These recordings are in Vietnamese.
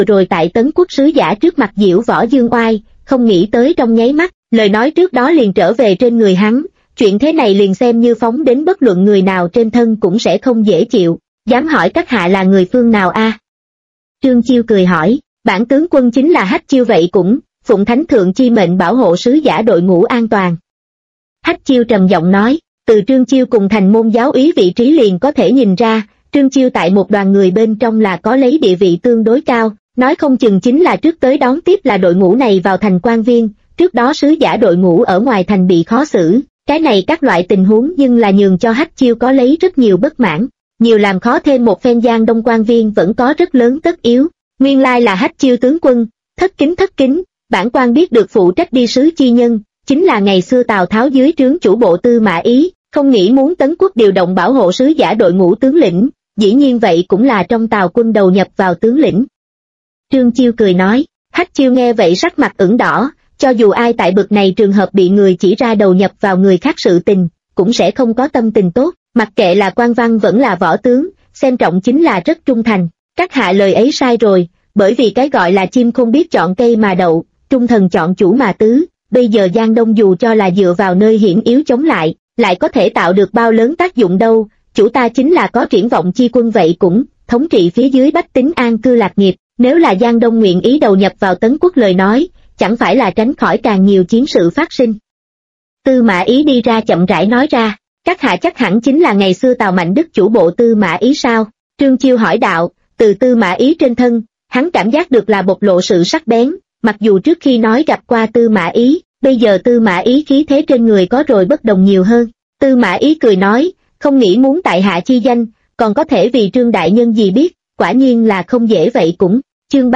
rồi tại Tấn Quốc sứ giả trước mặt diễu võ dương oai, không nghĩ tới trong nháy mắt, lời nói trước đó liền trở về trên người hắn, chuyện thế này liền xem như phóng đến bất luận người nào trên thân cũng sẽ không dễ chịu, dám hỏi các hạ là người phương nào a? Trương Chiêu cười hỏi, bản tướng quân chính là Hách Chiêu vậy cũng, phụng thánh thượng chi mệnh bảo hộ sứ giả đội ngũ an toàn. Hách Chiêu trầm giọng nói, từ Trương Chiêu cùng thành môn giáo úy vị trí liền có thể nhìn ra, Trương Chiêu tại một đoàn người bên trong là có lấy địa vị tương đối cao, nói không chừng chính là trước tới đón tiếp là đội ngũ này vào thành quan viên, trước đó sứ giả đội ngũ ở ngoài thành bị khó xử, cái này các loại tình huống nhưng là nhường cho Hách Chiêu có lấy rất nhiều bất mãn, nhiều làm khó thêm một phen Giang Đông quan viên vẫn có rất lớn tất yếu, nguyên lai là Hách Chiêu tướng quân, thất kính, bản quan biết được phụ trách đi sứ chi nhân, chính là ngày xưa Tào Tháo dưới trướng chủ bộ Tư Mã Ý, không nghĩ muốn Tấn Quốc điều động bảo hộ sứ giả đội ngũ tướng lĩnh, dĩ nhiên vậy cũng là trong Tào quân đầu nhập vào tướng lĩnh. Trương Chiêu cười nói, Hách Chiêu nghe vậy sắc mặt ửng đỏ, cho dù ai tại bực này trường hợp bị người chỉ ra đầu nhập vào người khác sự tình, cũng sẽ không có tâm tình tốt, mặc kệ là quan văn vẫn là võ tướng, xem trọng chính là rất trung thành, các hạ lời ấy sai rồi, bởi vì cái gọi là chim không biết chọn cây mà đậu, trung thần chọn chủ mà tứ, bây giờ Giang Đông dù cho là dựa vào nơi hiểm yếu chống lại có thể tạo được bao lớn tác dụng đâu, chủ ta chính là có triển vọng chi quân vậy cũng, thống trị phía dưới bách tính an cư lạc nghiệp, nếu là Giang Đông nguyện ý đầu nhập vào Tấn Quốc lời nói, chẳng phải là tránh khỏi càng nhiều chiến sự phát sinh. Tư Mã Ý đi ra chậm rãi nói ra, các hạ chắc hẳn chính là ngày xưa Tào Mạnh Đức chủ bộ Tư Mã Ý sao? Trương Chiêu hỏi đạo, từ Tư Mã Ý trên thân, hắn cảm giác được là bộc lộ sự sắc bén, mặc dù trước khi nói gặp qua Tư Mã Ý, bây giờ Tư Mã Ý khí thế trên người có rồi bất đồng nhiều hơn. Tư Mã Ý cười nói, không nghĩ muốn tại hạ chi danh, còn có thể vì Trương đại nhân gì biết, quả nhiên là không dễ vậy cũng. Chương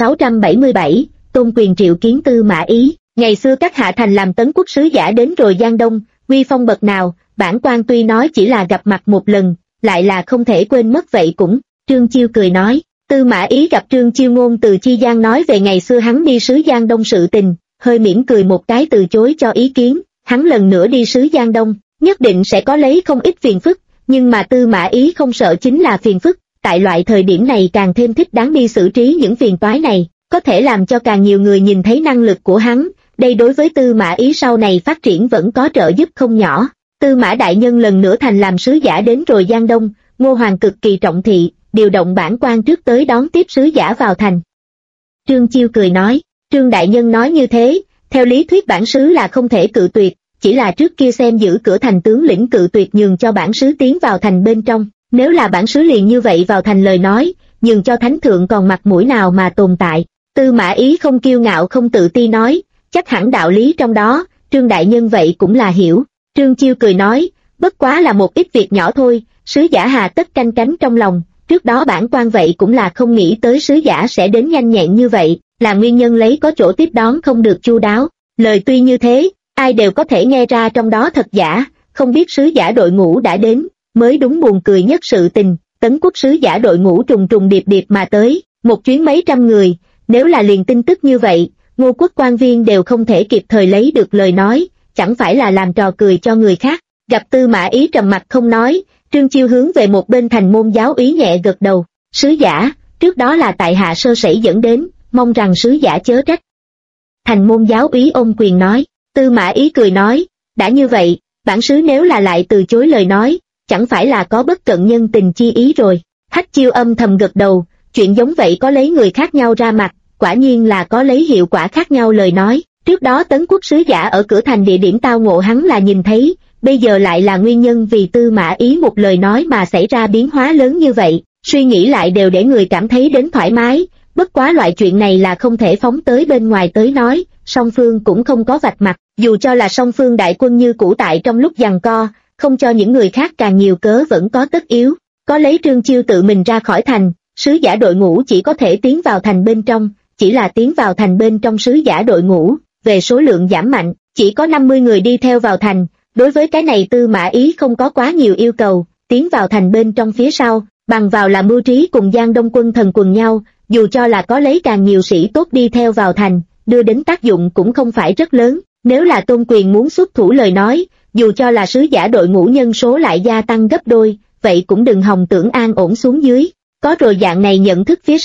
3677, Tôn Quyền triệu kiến Tư Mã Ý. Ngày xưa các hạ thành làm Tấn Quốc sứ giả đến rồi Giang Đông, uy phong bậc nào, bản quan tuy nói chỉ là gặp mặt một lần, lại là không thể quên mất vậy cũng. Trương Chiêu cười nói, Tư Mã Ý gặp Trương Chiêu ngôn từ chi gian nói về ngày xưa hắn đi sứ Giang Đông sự tình, hơi mỉm cười một cái từ chối cho ý kiến, hắn lần nữa đi sứ Giang Đông, nhất định sẽ có lấy không ít phiền phức, nhưng mà Tư Mã Ý không sợ chính là phiền phức, tại loại thời điểm này càng thêm thích đáng đi xử trí những phiền toái này, có thể làm cho càng nhiều người nhìn thấy năng lực của hắn, đây đối với Tư Mã Ý sau này phát triển vẫn có trợ giúp không nhỏ. Tư Mã đại nhân lần nữa thành làm sứ giả đến rồi Giang Đông, Ngô Hoàng cực kỳ trọng thị, điều động bản quan trước tới đón tiếp sứ giả vào thành. Trương Chiêu cười nói, Trương đại nhân nói như thế, theo lý thuyết bản sứ là không thể cự tuyệt, chỉ là trước kia xem giữ cửa thành tướng lĩnh cự tuyệt nhường cho bản sứ tiến vào thành bên trong, nếu là bản sứ liền như vậy vào thành lời nói, nhường cho thánh thượng còn mặt mũi nào mà tồn tại. Tư Mã Ý không kiêu ngạo không tự ti nói, chắc hẳn đạo lý trong đó, Trương đại nhân vậy cũng là hiểu. Trương Chiêu cười nói, bất quá là một ít việc nhỏ thôi, sứ giả hà tất canh cánh trong lòng, trước đó bản quan vậy cũng là không nghĩ tới sứ giả sẽ đến nhanh nhẹn như vậy, là nguyên nhân lấy có chỗ tiếp đón không được chu đáo. Lời tuy như thế, ai đều có thể nghe ra trong đó thật giả, không biết sứ giả đội ngũ đã đến, mới đúng buồn cười nhất sự tình, Tấn Quốc sứ giả đội ngũ trùng trùng điệp điệp mà tới, một chuyến mấy trăm người, nếu là liền tin tức như vậy, Ngô quốc quan viên đều không thể kịp thời lấy được lời nói, chẳng phải là làm trò cười cho người khác. Gặp Tư Mã Ý trầm mặt không nói, Trương Chiêu hướng về một bên thành môn giáo úy nhẹ gật đầu, sứ giả, trước đó là tại hạ sơ sẩy dẫn đến, mong rằng sứ giả chớ trách. Thành môn giáo úy ôm quyền nói, Tư Mã Ý cười nói, đã như vậy, bản sứ nếu là lại từ chối lời nói, chẳng phải là có bất cận nhân tình chi ý rồi. Hách Chiêu âm thầm gật đầu, chuyện giống vậy có lấy người khác nhau ra mặt, quả nhiên là có lấy hiệu quả khác nhau lời nói. Trước đó Tấn Quốc sứ giả ở cửa thành địa điểm tao ngộ hắn là nhìn thấy, bây giờ lại là nguyên nhân vì Tư Mã Ý một lời nói mà xảy ra biến hóa lớn như vậy, suy nghĩ lại đều để người cảm thấy đến thoải mái, bất quá loại chuyện này là không thể phóng tới bên ngoài tới nói, song phương cũng không có vạch mặt, dù cho là song phương đại quân như cũ tại trong lúc giằng co, không cho những người khác càng nhiều cớ vẫn có tất yếu, có lấy Trương Chiêu tự mình ra khỏi thành, sứ giả đội ngũ chỉ có thể tiến vào thành bên trong, chỉ là tiến vào thành bên trong sứ giả đội ngũ, về số lượng giảm mạnh, chỉ có 50 người đi theo vào thành, đối với cái này Tư Mã Ý không có quá nhiều yêu cầu, tiến vào thành bên trong phía sau, bằng vào là mưu trí cùng Giang Đông quân thần quần nhau, dù cho là có lấy càng nhiều sĩ tốt đi theo vào thành, đưa đến tác dụng cũng không phải rất lớn, nếu là Tôn Quyền muốn xuất thủ lời nói, dù cho là sứ giả đội ngũ nhân số lại gia tăng gấp đôi, vậy cũng đừng hòng tưởng an ổn xuống dưới. Có rồi dạng này nhận thức phía sau,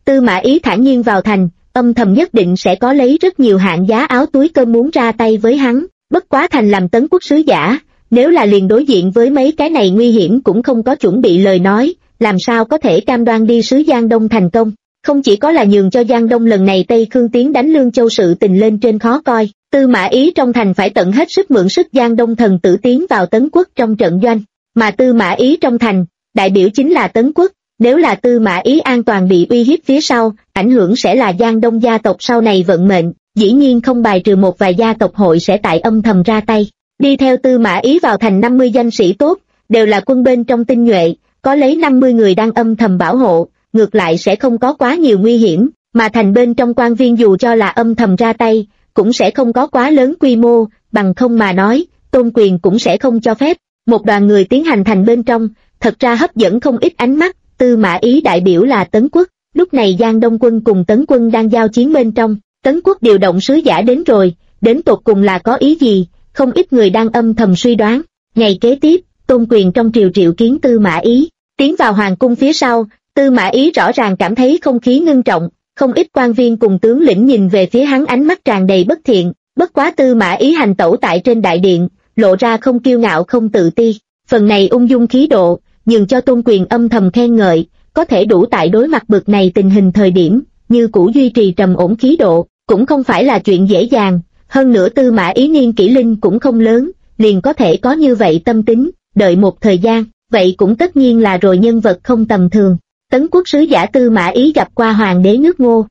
Tư Mã Ý thản nhiên vào thành, âm thầm nhất định sẽ có lấy rất nhiều hạng giá áo túi cơm muốn ra tay với hắn, bất quá thành làm Tấn quốc sứ giả, nếu là liền đối diện với mấy cái này nguy hiểm cũng không có chuẩn bị lời nói, làm sao có thể cam đoan đi sứ Giang Đông thành công. Không chỉ có là nhường cho Giang Đông lần này Tây Khương tiến đánh Lương Châu sự tình lên trên khó coi, Tư Mã Ý trong thành phải tận hết sức mượn sức Giang Đông thần tử tiến vào Tấn quốc trong trận doanh, mà Tư Mã Ý trong thành, đại biểu chính là Tấn quốc, nếu là Tư Mã Ý an toàn bị uy hiếp phía sau, ảnh hưởng sẽ là Giang Đông gia tộc sau này vận mệnh, dĩ nhiên không bài trừ một vài gia tộc hội sẽ tại âm thầm ra tay. Đi theo Tư Mã Ý vào thành 50 danh sĩ tốt, đều là quân bên trong tinh nhuệ, có lấy 50 người đang âm thầm bảo hộ, ngược lại sẽ không có quá nhiều nguy hiểm, mà thành bên trong quan viên dù cho là âm thầm ra tay, cũng sẽ không có quá lớn quy mô, bằng không mà nói, Tôn Quyền cũng sẽ không cho phép. Một đoàn người tiến hành thành bên trong, thật ra hấp dẫn không ít ánh mắt. Tư Mã Ý đại biểu là Tấn quốc, lúc này Giang Đông quân cùng Tấn quân đang giao chiến bên trong, Tấn quốc điều động sứ giả đến rồi, đến tột cùng là có ý gì, không ít người đang âm thầm suy đoán. Ngày kế tiếp, Tôn Quyền trong triều triệu kiến Tư Mã Ý, tiến vào hoàng cung phía sau, Tư Mã Ý rõ ràng cảm thấy không khí ngưng trọng, không ít quan viên cùng tướng lĩnh nhìn về phía hắn ánh mắt tràn đầy bất thiện, bất quá Tư Mã Ý hành tẩu tại trên đại điện, lộ ra không kiêu ngạo không tự ti, phần này ung dung khí độ, nhường cho Tôn Quyền âm thầm khen ngợi, có thể đủ tại đối mặt bực này tình hình thời điểm, như cũ duy trì trầm ổn khí độ, cũng không phải là chuyện dễ dàng, hơn nữa Tư Mã Ý niên kỷ linh cũng không lớn, liền có thể có như vậy tâm tính, đợi một thời gian, vậy cũng tất nhiên là rồi nhân vật không tầm thường. Tấn quốc sứ giả Tư Mã Ý gặp qua hoàng đế nước Ngô.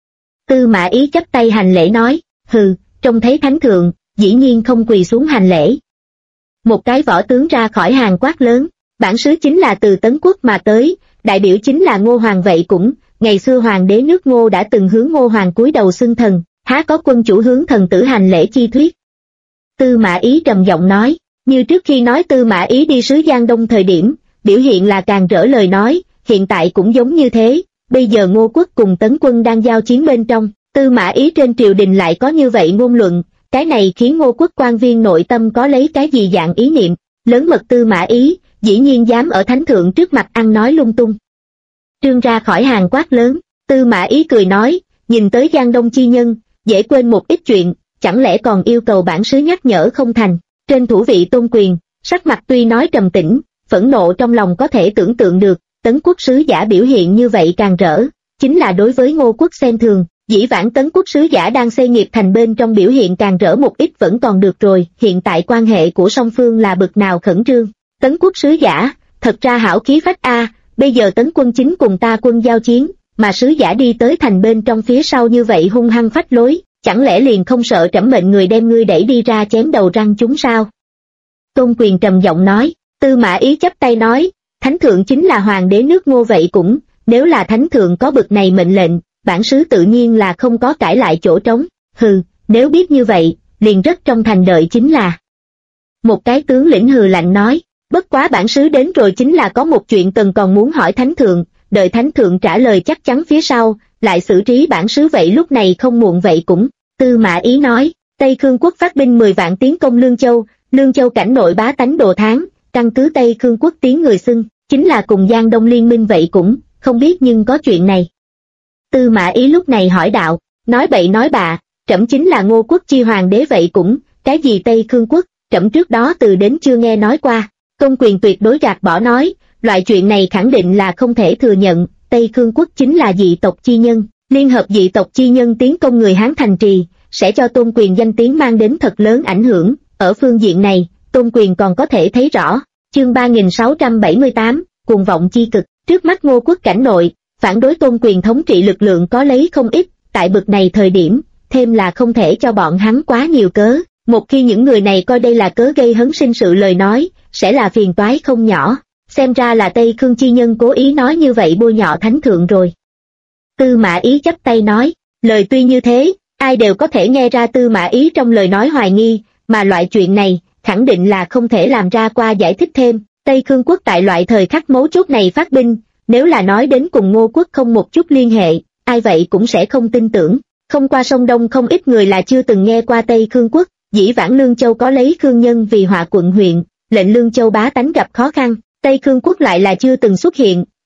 Tư Mã Ý chắp tay hành lễ nói, hừ, trông thấy thánh thượng, dĩ nhiên không quỳ xuống hành lễ. Một cái võ tướng ra khỏi hàng quát lớn, bản sứ chính là từ Tấn quốc mà tới, đại biểu chính là Ngô Hoàng vậy cũng, ngày xưa hoàng đế nước Ngô đã từng hướng Ngô Hoàng cúi đầu xưng thần, há có quân chủ hướng thần tử hành lễ chi thuyết. Tư Mã Ý trầm giọng nói, như trước khi nói Tư Mã Ý đi sứ Giang Đông thời điểm, biểu hiện là càng rỡ lời nói, hiện tại cũng giống như thế, bây giờ Ngô quốc cùng Tấn quân đang giao chiến bên trong, Tư Mã Ý trên triều đình lại có như vậy ngôn luận, cái này khiến Ngô quốc quan viên nội tâm có lấy cái gì dạng ý niệm, lớn mật Tư Mã Ý, dĩ nhiên dám ở thánh thượng trước mặt ăn nói lung tung. Trương ra khỏi hàng quát lớn, Tư Mã Ý cười nói, nhìn tới Giang Đông chi nhân, dễ quên một ít chuyện, chẳng lẽ còn yêu cầu bản sứ nhắc nhở không thành. Trên thủ vị Tôn Quyền, sắc mặt tuy nói trầm tĩnh, phẫn nộ trong lòng có thể tưởng tượng được, Tấn quốc sứ giả biểu hiện như vậy càng rỡ, chính là đối với Ngô quốc xem thường, dĩ vãng Tấn quốc sứ giả đang xây nghiệp thành bên trong biểu hiện càng rỡ một ít vẫn còn được rồi, hiện tại quan hệ của song phương là bực nào khẩn trương. Tấn quốc sứ giả, thật ra hảo khí phách a, bây giờ Tấn quân chính cùng ta quân giao chiến, mà sứ giả đi tới thành bên trong phía sau như vậy hung hăng phách lối, chẳng lẽ liền không sợ trẫm mệnh người đem ngươi đẩy đi ra chém đầu răng chúng sao? Tôn Quyền trầm giọng nói. Tư Mã Ý chắp tay nói, thánh thượng chính là hoàng đế nước Ngô vậy cũng, nếu là thánh thượng có bực này mệnh lệnh, bản sứ tự nhiên là không có cãi lại chỗ trống, hừ, nếu biết như vậy, liền rất trong thành đợi chính là. Một cái tướng lĩnh hừ lạnh nói, bất quá bản sứ đến rồi chính là có một chuyện cần còn muốn hỏi thánh thượng, đợi thánh thượng trả lời chắc chắn phía sau, lại xử trí bản sứ vậy lúc này không muộn vậy cũng. Tư Mã Ý nói, Tây Khương quốc phát binh 10 vạn tiến công Lương Châu cảnh nội bá tánh đồ tháng, căn cứ Tây Khương quốc tiếng người xưng, chính là cùng Giang Đông liên minh vậy cũng, không biết nhưng có chuyện này. Tư Mã Ý lúc này hỏi đạo, nói bậy nói bạ, trẫm chính là Ngô quốc chi hoàng đế vậy cũng, cái gì Tây Khương quốc, trẫm trước đó từ đến chưa nghe nói qua. Tôn Quyền tuyệt đối gạt bỏ nói, loại chuyện này khẳng định là không thể thừa nhận, Tây Khương quốc chính là dị tộc chi nhân, liên hợp dị tộc chi nhân tiến công người Hán thành trì, sẽ cho Tôn Quyền danh tiếng mang đến thật lớn ảnh hưởng, ở phương diện này, Tôn Quyền còn có thể thấy rõ. Chương 3678, cuồng vọng chi cực, trước mắt Ngô quốc cảnh nội, phản đối Tôn Quyền thống trị lực lượng có lấy không ít, tại bực này thời điểm, thêm là không thể cho bọn hắn quá nhiều cớ, một khi những người này coi đây là cớ gây hấn sinh sự lời nói, sẽ là phiền toái không nhỏ, xem ra là Tây Khương chi nhân cố ý nói như vậy bôi nhọ thánh thượng rồi. Tư Mã Ý chắp tay nói, lời tuy như thế, ai đều có thể nghe ra Tư Mã Ý trong lời nói hoài nghi, mà loại chuyện này, khẳng định là không thể làm ra qua giải thích thêm. Tây Khương quốc tại loại thời khắc mấu chốt này phát binh, nếu là nói đến cùng Ngô quốc không một chút liên hệ, ai vậy cũng sẽ không tin tưởng. Không qua sông Đông không ít người là chưa từng nghe qua Tây Khương quốc, dĩ vãng Lương Châu có lấy Khương nhân vì họa quận huyện, lệnh Lương Châu bá tánh gặp khó khăn, Tây Khương quốc lại là chưa từng xuất hiện,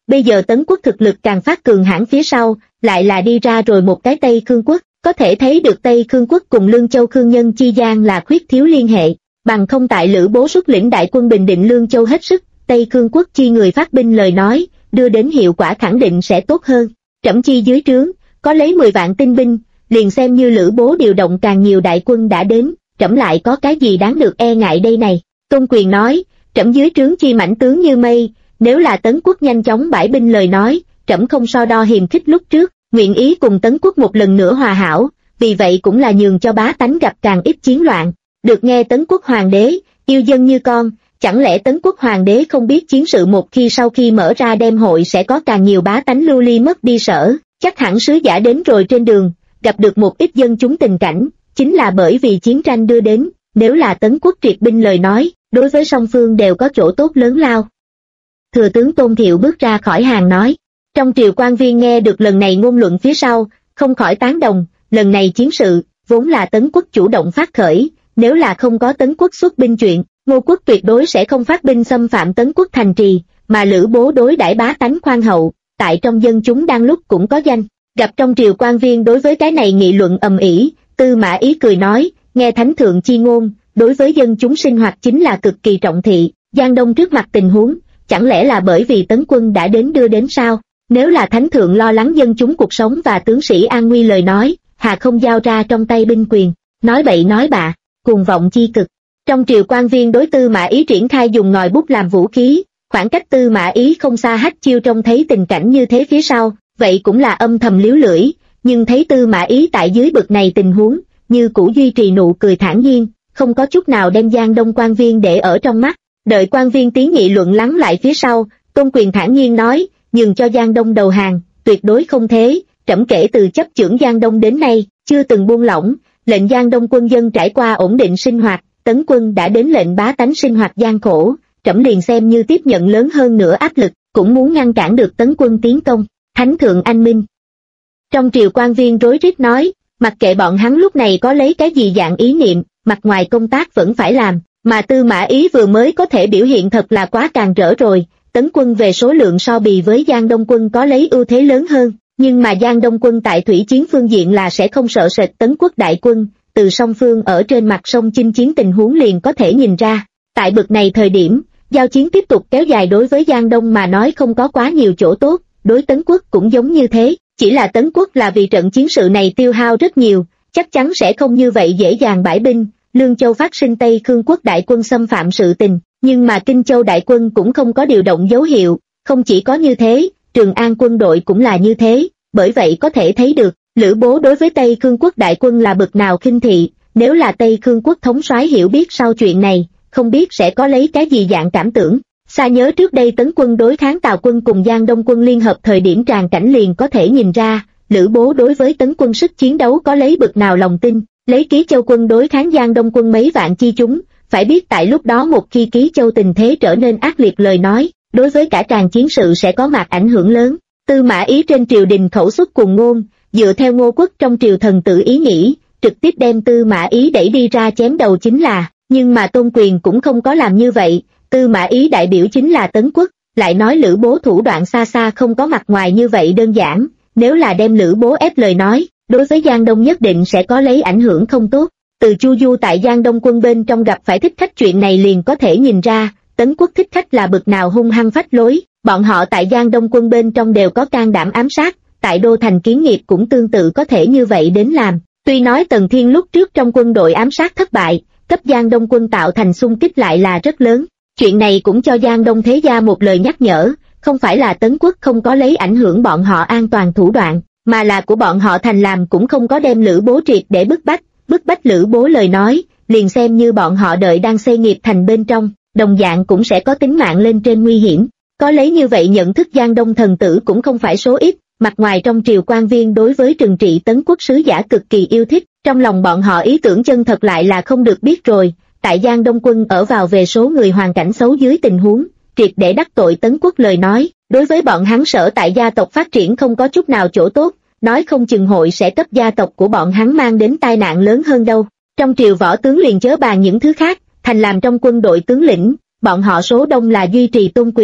bây giờ Tấn quốc thực lực càng phát cường hãn, phía sau lại là đi ra rồi một cái Tây Khương quốc, có thể thấy được Tây Khương quốc cùng Lương Châu Khương nhân chi gian là khuyết thiếu liên hệ, bằng không tại Lữ Bố xuất lĩnh đại quân bình định Lương Châu hết sức, Tây Khương quốc chi người phát binh lời nói, đưa đến hiệu quả khẳng định sẽ tốt hơn. Trẫm chi dưới trướng, có lấy 10 vạn tinh binh, liền xem như Lữ Bố điều động càng nhiều đại quân đã đến, trẫm lại có cái gì đáng được e ngại đây này. Tôn Quyền nói, trẫm dưới trướng chi mãnh tướng như mây, nếu là Tấn quốc nhanh chóng bãi binh lời nói, trẫm không so đo hiềm khích lúc trước, nguyện ý cùng Tấn quốc một lần nữa hòa hảo, vì vậy cũng là nhường cho bá tánh gặp càng ít chiến loạn. Được nghe Tấn quốc hoàng đế, yêu dân như con, chẳng lẽ Tấn quốc hoàng đế không biết chiến sự một khi sau khi mở ra đêm hội sẽ có càng nhiều bá tánh lưu ly mất đi sở, chắc hẳn sứ giả đến rồi trên đường, gặp được một ít dân chúng tình cảnh, chính là bởi vì chiến tranh đưa đến, nếu là Tấn quốc triệt binh lời nói, đối với song phương đều có chỗ tốt lớn lao. Thừa tướng Tôn Thiệu bước ra khỏi hàng nói, trong triều quan viên nghe được lần này ngôn luận phía sau, không khỏi tán đồng, lần này chiến sự, vốn là Tấn quốc chủ động phát khởi, nếu là không có Tấn quốc xuất binh chuyện, Ngô quốc tuyệt đối sẽ không phát binh xâm phạm Tấn quốc thành trì, mà Lữ Bố đối đãi bá tánh khoan hậu, tại trong dân chúng đang lúc cũng có danh, gặp trong triều quan viên đối với cái này nghị luận ầm ĩ, Tư Mã Ý cười nói, nghe thánh thượng chi ngôn, đối với dân chúng sinh hoạt chính là cực kỳ trọng thị, Giang Đông trước mặt tình huống, chẳng lẽ là bởi vì Tấn quân đã đến đưa đến sao? Nếu là thánh thượng lo lắng dân chúng cuộc sống và tướng sĩ an nguy lời nói, hà không giao ra trong tay binh quyền, nói bậy nói bạ, cuồng vọng chi cực. Trong triều quan viên đối Tư Mã Ý triển khai dùng ngòi bút làm vũ khí, khoảng cách Tư Mã Ý không xa Hách Chiêu trông thấy tình cảnh như thế phía sau, vậy cũng là âm thầm liếu lưỡi, nhưng thấy Tư Mã Ý tại dưới bực này tình huống, như cũ duy trì nụ cười thản nhiên, không có chút nào đem Giang Đông quan viên để ở trong mắt. Đợi quan viên tiếng nghị luận lắng lại phía sau, Tôn Quyền thản nhiên nói, nhường cho Giang Đông đầu hàng, tuyệt đối không thế, trẫm kể từ chấp chưởng Giang Đông đến nay, chưa từng buông lỏng, lệnh Giang Đông quân dân trải qua ổn định sinh hoạt, Tấn quân đã đến lệnh bá tánh sinh hoạt gian khổ, trẫm liền xem như tiếp nhận lớn hơn nữa áp lực, cũng muốn ngăn cản được Tấn quân tiến công, thánh thượng anh minh. Trong triều quan viên rối rít nói, mặc kệ bọn hắn lúc này có lấy cái gì dạng ý niệm, mặt ngoài công tác vẫn phải làm, mà Tư Mã Ý vừa mới có thể biểu hiện thật là quá càng rỡ rồi, Tấn quân về số lượng so bì với Giang Đông quân có lấy ưu thế lớn hơn, nhưng mà Giang Đông quân tại thủy chiến phương diện là sẽ không sợ sệt Tấn quốc đại quân, từ song phương ở trên mặt sông chinh chiến tình huống liền có thể nhìn ra, tại bực này thời điểm, giao chiến tiếp tục kéo dài đối với Giang Đông mà nói không có quá nhiều chỗ tốt, đối Tấn quốc cũng giống như thế, chỉ là Tấn quốc là vì trận chiến sự này tiêu hao rất nhiều, chắc chắn sẽ không như vậy dễ dàng bãi binh. Lương Châu phát sinh Tây Khương quốc đại quân xâm phạm sự tình, nhưng mà Kinh Châu đại quân cũng không có điều động dấu hiệu, không chỉ có như thế, Trường An quân đội cũng là như thế, bởi vậy có thể thấy được, Lữ Bố đối với Tây Khương quốc đại quân là bực nào khinh thị, nếu là Tây Khương quốc thống soái hiểu biết sau chuyện này, không biết sẽ có lấy cái gì dạng cảm tưởng. Xa nhớ trước đây Tấn quân đối kháng Tào quân cùng Giang Đông quân liên hợp thời điểm tràn cảnh liền có thể nhìn ra, Lữ Bố đối với Tấn quân sức chiến đấu có lấy bực nào lòng tin. Lấy Ký Châu quân đối kháng Giang Đông quân mấy vạn chi chúng, phải biết tại lúc đó một khi Ký Châu tình thế trở nên ác liệt lời nói, đối với cả tràng chiến sự sẽ có mặt ảnh hưởng lớn. Tư Mã Ý trên triều đình khẩu xuất cùng ngôn, dựa theo Ngô quốc trong triều thần tự ý nghĩ, trực tiếp đem Tư Mã Ý đẩy đi ra chém đầu chính là, nhưng mà Tôn Quyền cũng không có làm như vậy, Tư Mã Ý đại biểu chính là Tấn quốc, lại nói Lữ Bố thủ đoạn xa xa không có mặt ngoài như vậy đơn giản, nếu là đem Lữ Bố ép lời nói, đối với Giang Đông nhất định sẽ có lấy ảnh hưởng không tốt. Từ Chu Du tại Giang Đông quân bên trong gặp phải thích khách chuyện này liền có thể nhìn ra, Tấn quốc thích khách là bực nào hung hăng phách lối, bọn họ tại Giang Đông quân bên trong đều có can đảm ám sát, tại Đô Thành Kiến Nghiệp cũng tương tự có thể như vậy đến làm. Tuy nói Tần Thiên lúc trước trong quân đội ám sát thất bại, cấp Giang Đông quân tạo thành xung kích lại là rất lớn, chuyện này cũng cho Giang Đông thế gia một lời nhắc nhở, không phải là Tấn quốc không có lấy ảnh hưởng bọn họ an toàn thủ đoạn, mà là của bọn họ thành làm cũng không có đem Lữ Bố triệt để bức bách Lữ Bố lời nói, liền xem như bọn họ đợi đang xây nghiệp thành bên trong, đồng dạng cũng sẽ có tính mạng lên trên nguy hiểm. Có lấy như vậy nhận thức Giang Đông thần tử cũng không phải số ít, mặt ngoài trong triều quan viên đối với trừng trị Tấn quốc sứ giả cực kỳ yêu thích, trong lòng bọn họ ý tưởng chân thật lại là không được biết rồi, tại Giang Đông quân ở vào về số người hoàn cảnh xấu dưới tình huống, triệt để đắc tội Tấn quốc lời nói, đối với bọn hắn sở tại gia tộc phát triển không có chút nào chỗ tốt, nói không chừng hội sẽ cấp gia tộc của bọn hắn mang đến tai nạn lớn hơn đâu. Trong triều võ tướng liền chớ bàn những thứ khác, thành làm trong quân đội tướng lĩnh, bọn họ số đông là duy trì Tôn Quyền,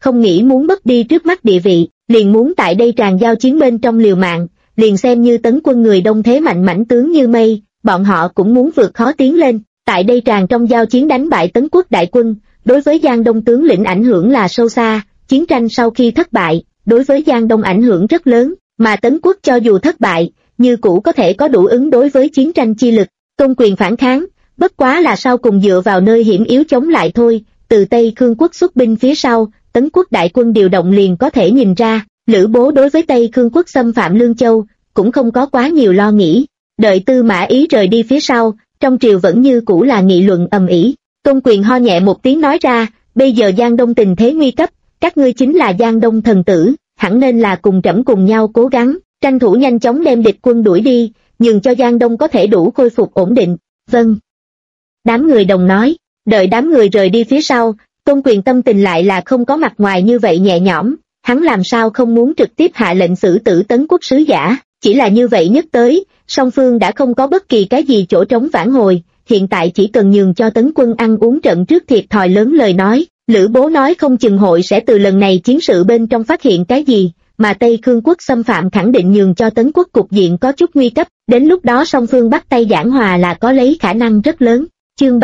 không nghĩ muốn mất đi trước mắt địa vị, liền muốn tại đây tràn giao chiến bên trong liều mạng, liền xem như Tấn quân người đông thế mạnh mãnh tướng như mây, bọn họ cũng muốn vượt khó tiến lên, tại đây tràn trong giao chiến đánh bại Tấn quốc đại quân, đối với Giang Đông tướng lĩnh ảnh hưởng là sâu xa, chiến tranh sau khi thất bại, đối với Giang Đông ảnh hưởng rất lớn, mà Tấn quốc cho dù thất bại, như cũ có thể có đủ ứng đối với chiến tranh chi lực, Tôn Quyền phản kháng, bất quá là sau cùng dựa vào nơi hiểm yếu chống lại thôi, từ Tây Khương quốc xuất binh phía sau, Tấn quốc đại quân điều động liền có thể nhìn ra, Lữ Bố đối với Tây Khương quốc xâm phạm Lương Châu, cũng không có quá nhiều lo nghĩ, đợi Tư Mã Ý rời đi phía sau, trong triều vẫn như cũ là nghị luận ầm ĩ. Tôn Quyền ho nhẹ một tiếng nói ra, bây giờ Giang Đông tình thế nguy cấp, các ngươi chính là Giang Đông thần tử, hẳn nên là cùng trẫm cùng nhau cố gắng, tranh thủ nhanh chóng đem địch quân đuổi đi, nhường cho Giang Đông có thể đủ khôi phục ổn định. Vâng. Đám người đồng nói, đợi đám người rời đi phía sau, Tôn Quyền tâm tình lại là không có mặt ngoài như vậy nhẹ nhõm, hắn làm sao không muốn trực tiếp hạ lệnh xử tử Tấn quốc sứ giả, chỉ là như vậy nhất tới, song phương đã không có bất kỳ cái gì chỗ trống vãn hồi, hiện tại chỉ cần nhường cho Tấn quân ăn uống trận trước thiệt thòi lớn lời nói, Lữ Bố nói không chừng hội sẽ từ lần này chiến sự bên trong phát hiện cái gì, mà Tây Khương quốc xâm phạm khẳng định nhường cho Tấn quốc cục diện có chút nguy cấp, đến lúc đó song phương bắt tay giảng hòa là có lấy khả năng rất lớn. Chương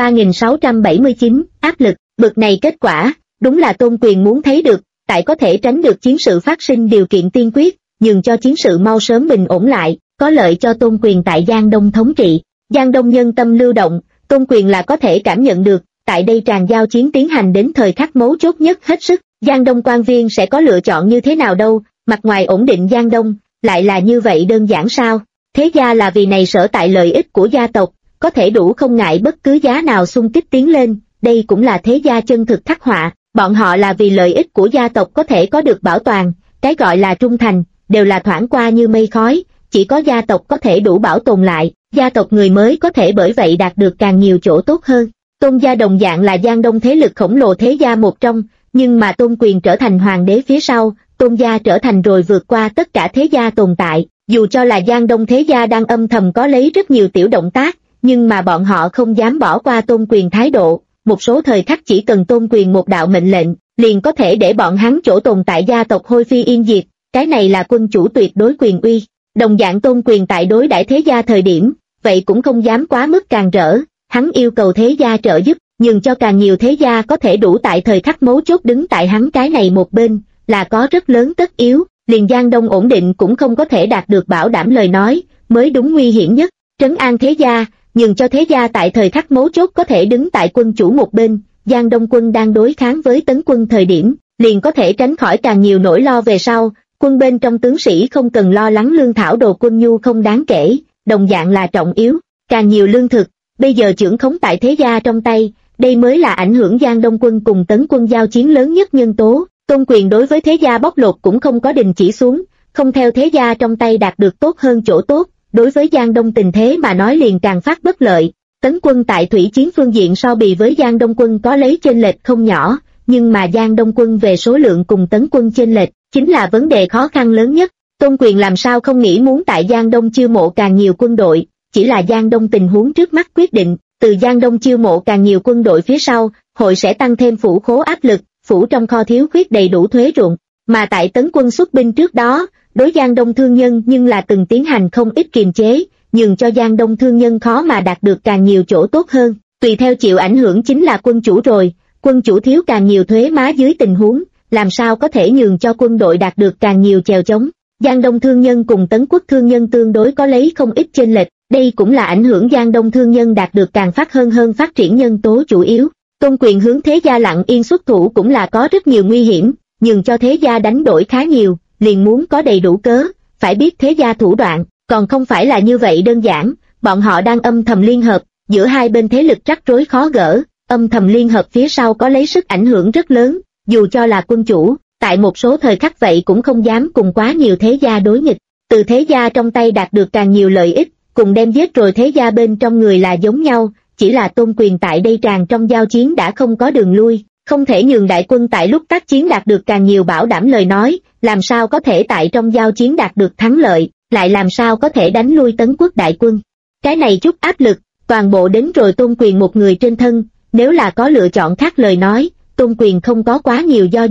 3679, áp lực, bực này kết quả, đúng là Tôn Quyền muốn thấy được, tại có thể tránh được chiến sự phát sinh điều kiện tiên quyết, nhường cho chiến sự mau sớm bình ổn lại, có lợi cho Tôn Quyền tại Giang Đông thống trị. Giang Đông nhân tâm lưu động, Tôn Quyền là có thể cảm nhận được, tại đây tràn giao chiến tiến hành đến thời khắc mấu chốt nhất hết sức, Giang Đông quan viên sẽ có lựa chọn như thế nào đâu, mặt ngoài ổn định Giang Đông, lại là như vậy đơn giản sao? Thế gia là vì này sở tại lợi ích của gia tộc, có thể đủ không ngại bất cứ giá nào xung kích tiến lên, đây cũng là thế gia chân thực khắc họa, bọn họ là vì lợi ích của gia tộc có thể có được bảo toàn, cái gọi là trung thành, đều là thoảng qua như mây khói, chỉ có gia tộc có thể đủ bảo tồn lại, gia tộc người mới có thể bởi vậy đạt được càng nhiều chỗ tốt hơn. Tôn gia đồng dạng là Giang Đông thế lực khổng lồ thế gia một trong, nhưng mà Tôn Quyền trở thành hoàng đế phía sau, Tôn gia trở thành rồi vượt qua tất cả thế gia tồn tại, dù cho là Giang Đông thế gia đang âm thầm có lấy rất nhiều tiểu động tác, nhưng mà bọn họ không dám bỏ qua Tôn Quyền thái độ, một số thời khắc chỉ cần Tôn Quyền một đạo mệnh lệnh, liền có thể để bọn hắn chỗ tồn tại gia tộc hôi phi yên diệt, cái này là quân chủ tuyệt đối quyền uy. Đồng dạng Tôn Quyền tại đối đãi thế gia thời điểm, vậy cũng không dám quá mức càn rỡ, hắn yêu cầu thế gia trợ giúp, nhường cho càng nhiều thế gia có thể đủ tại thời khắc mấu chốt đứng tại hắn cái này một bên, là có rất lớn tất yếu, liền Giang Đông ổn định cũng không có thể đạt được bảo đảm lời nói, mới đúng nguy hiểm nhất, trấn an thế gia, nhường cho thế gia tại thời khắc mấu chốt có thể đứng tại quân chủ một bên, Giang Đông quân đang đối kháng với Tấn quân thời điểm, liền có thể tránh khỏi càng nhiều nỗi lo về sau, quân bên trong tướng sĩ không cần lo lắng lương thảo đồ quân nhu không đáng kể, đồng dạng là trọng yếu, càng nhiều lương thực, bây giờ chưởng khống tại thế gia trong tay, đây mới là ảnh hưởng Giang Đông quân cùng Tấn quân giao chiến lớn nhất nhân tố. Tôn Quyền đối với thế gia bóc lột cũng không có đình chỉ xuống, không theo thế gia trong tay đạt được tốt hơn chỗ tốt, đối với Giang Đông tình thế mà nói liền càng phát bất lợi. Tấn quân tại thủy chiến phương diện so bì với Giang Đông quân có lấy chênh lệch không nhỏ, nhưng mà Giang Đông quân về số lượng cùng Tấn quân chênh lệch, chính là vấn đề khó khăn lớn nhất. Tôn Quyền làm sao không nghĩ muốn tại Giang Đông chiêu mộ càng nhiều quân đội, chỉ là Giang Đông tình huống trước mắt quyết định, từ Giang Đông chiêu mộ càng nhiều quân đội phía sau, hội sẽ tăng thêm phủ khố áp lực, phủ trong kho thiếu khuyết đầy đủ thuế ruộng, mà tại Tấn quân xuất binh trước đó, đối Giang Đông thương nhân nhưng là từng tiến hành không ít kiềm chế, nhường cho Giang Đông thương nhân khó mà đạt được càng nhiều chỗ tốt hơn, tùy theo chịu ảnh hưởng chính là quân chủ rồi, quân chủ thiếu càng nhiều thuế má dưới tình huống, làm sao có thể nhường cho quân đội đạt được càng nhiều chèo chống. Giang Đông thương nhân cùng Tấn quốc thương nhân tương đối có lấy không ít chênh lệch, đây cũng là ảnh hưởng Giang Đông thương nhân đạt được càng phát hơn phát triển nhân tố chủ yếu. Tôn Quyền hướng thế gia lặng yên xuất thủ cũng là có rất nhiều nguy hiểm, nhường cho thế gia đánh đổi khá nhiều, liền muốn có đầy đủ cớ, phải biết thế gia thủ đoạn, còn không phải là như vậy đơn giản, bọn họ đang âm thầm liên hợp, giữa hai bên thế lực rắc rối khó gỡ, âm thầm liên hợp phía sau có lấy sức ảnh hưởng rất lớn, dù cho là quân chủ, tại một số thời khắc vậy cũng không dám cùng quá nhiều thế gia đối nghịch, từ thế gia trong tay đạt được càng nhiều lợi ích, cùng đem giết rồi thế gia bên trong người là giống nhau, chỉ là Tôn Quyền tại đây tràn trong giao chiến đã không có đường lui, không thể nhường đại quân tại lúc tác chiến đạt được càng nhiều bảo đảm lời nói, làm sao có thể tại trong giao chiến đạt được thắng lợi, lại làm sao có thể đánh lui Tấn quốc đại quân. Cái này chút áp lực, toàn bộ đến rồi Tôn Quyền một người trên thân, nếu là có lựa chọn khác lời nói, Tôn Quyền không có quá nhiều do dự,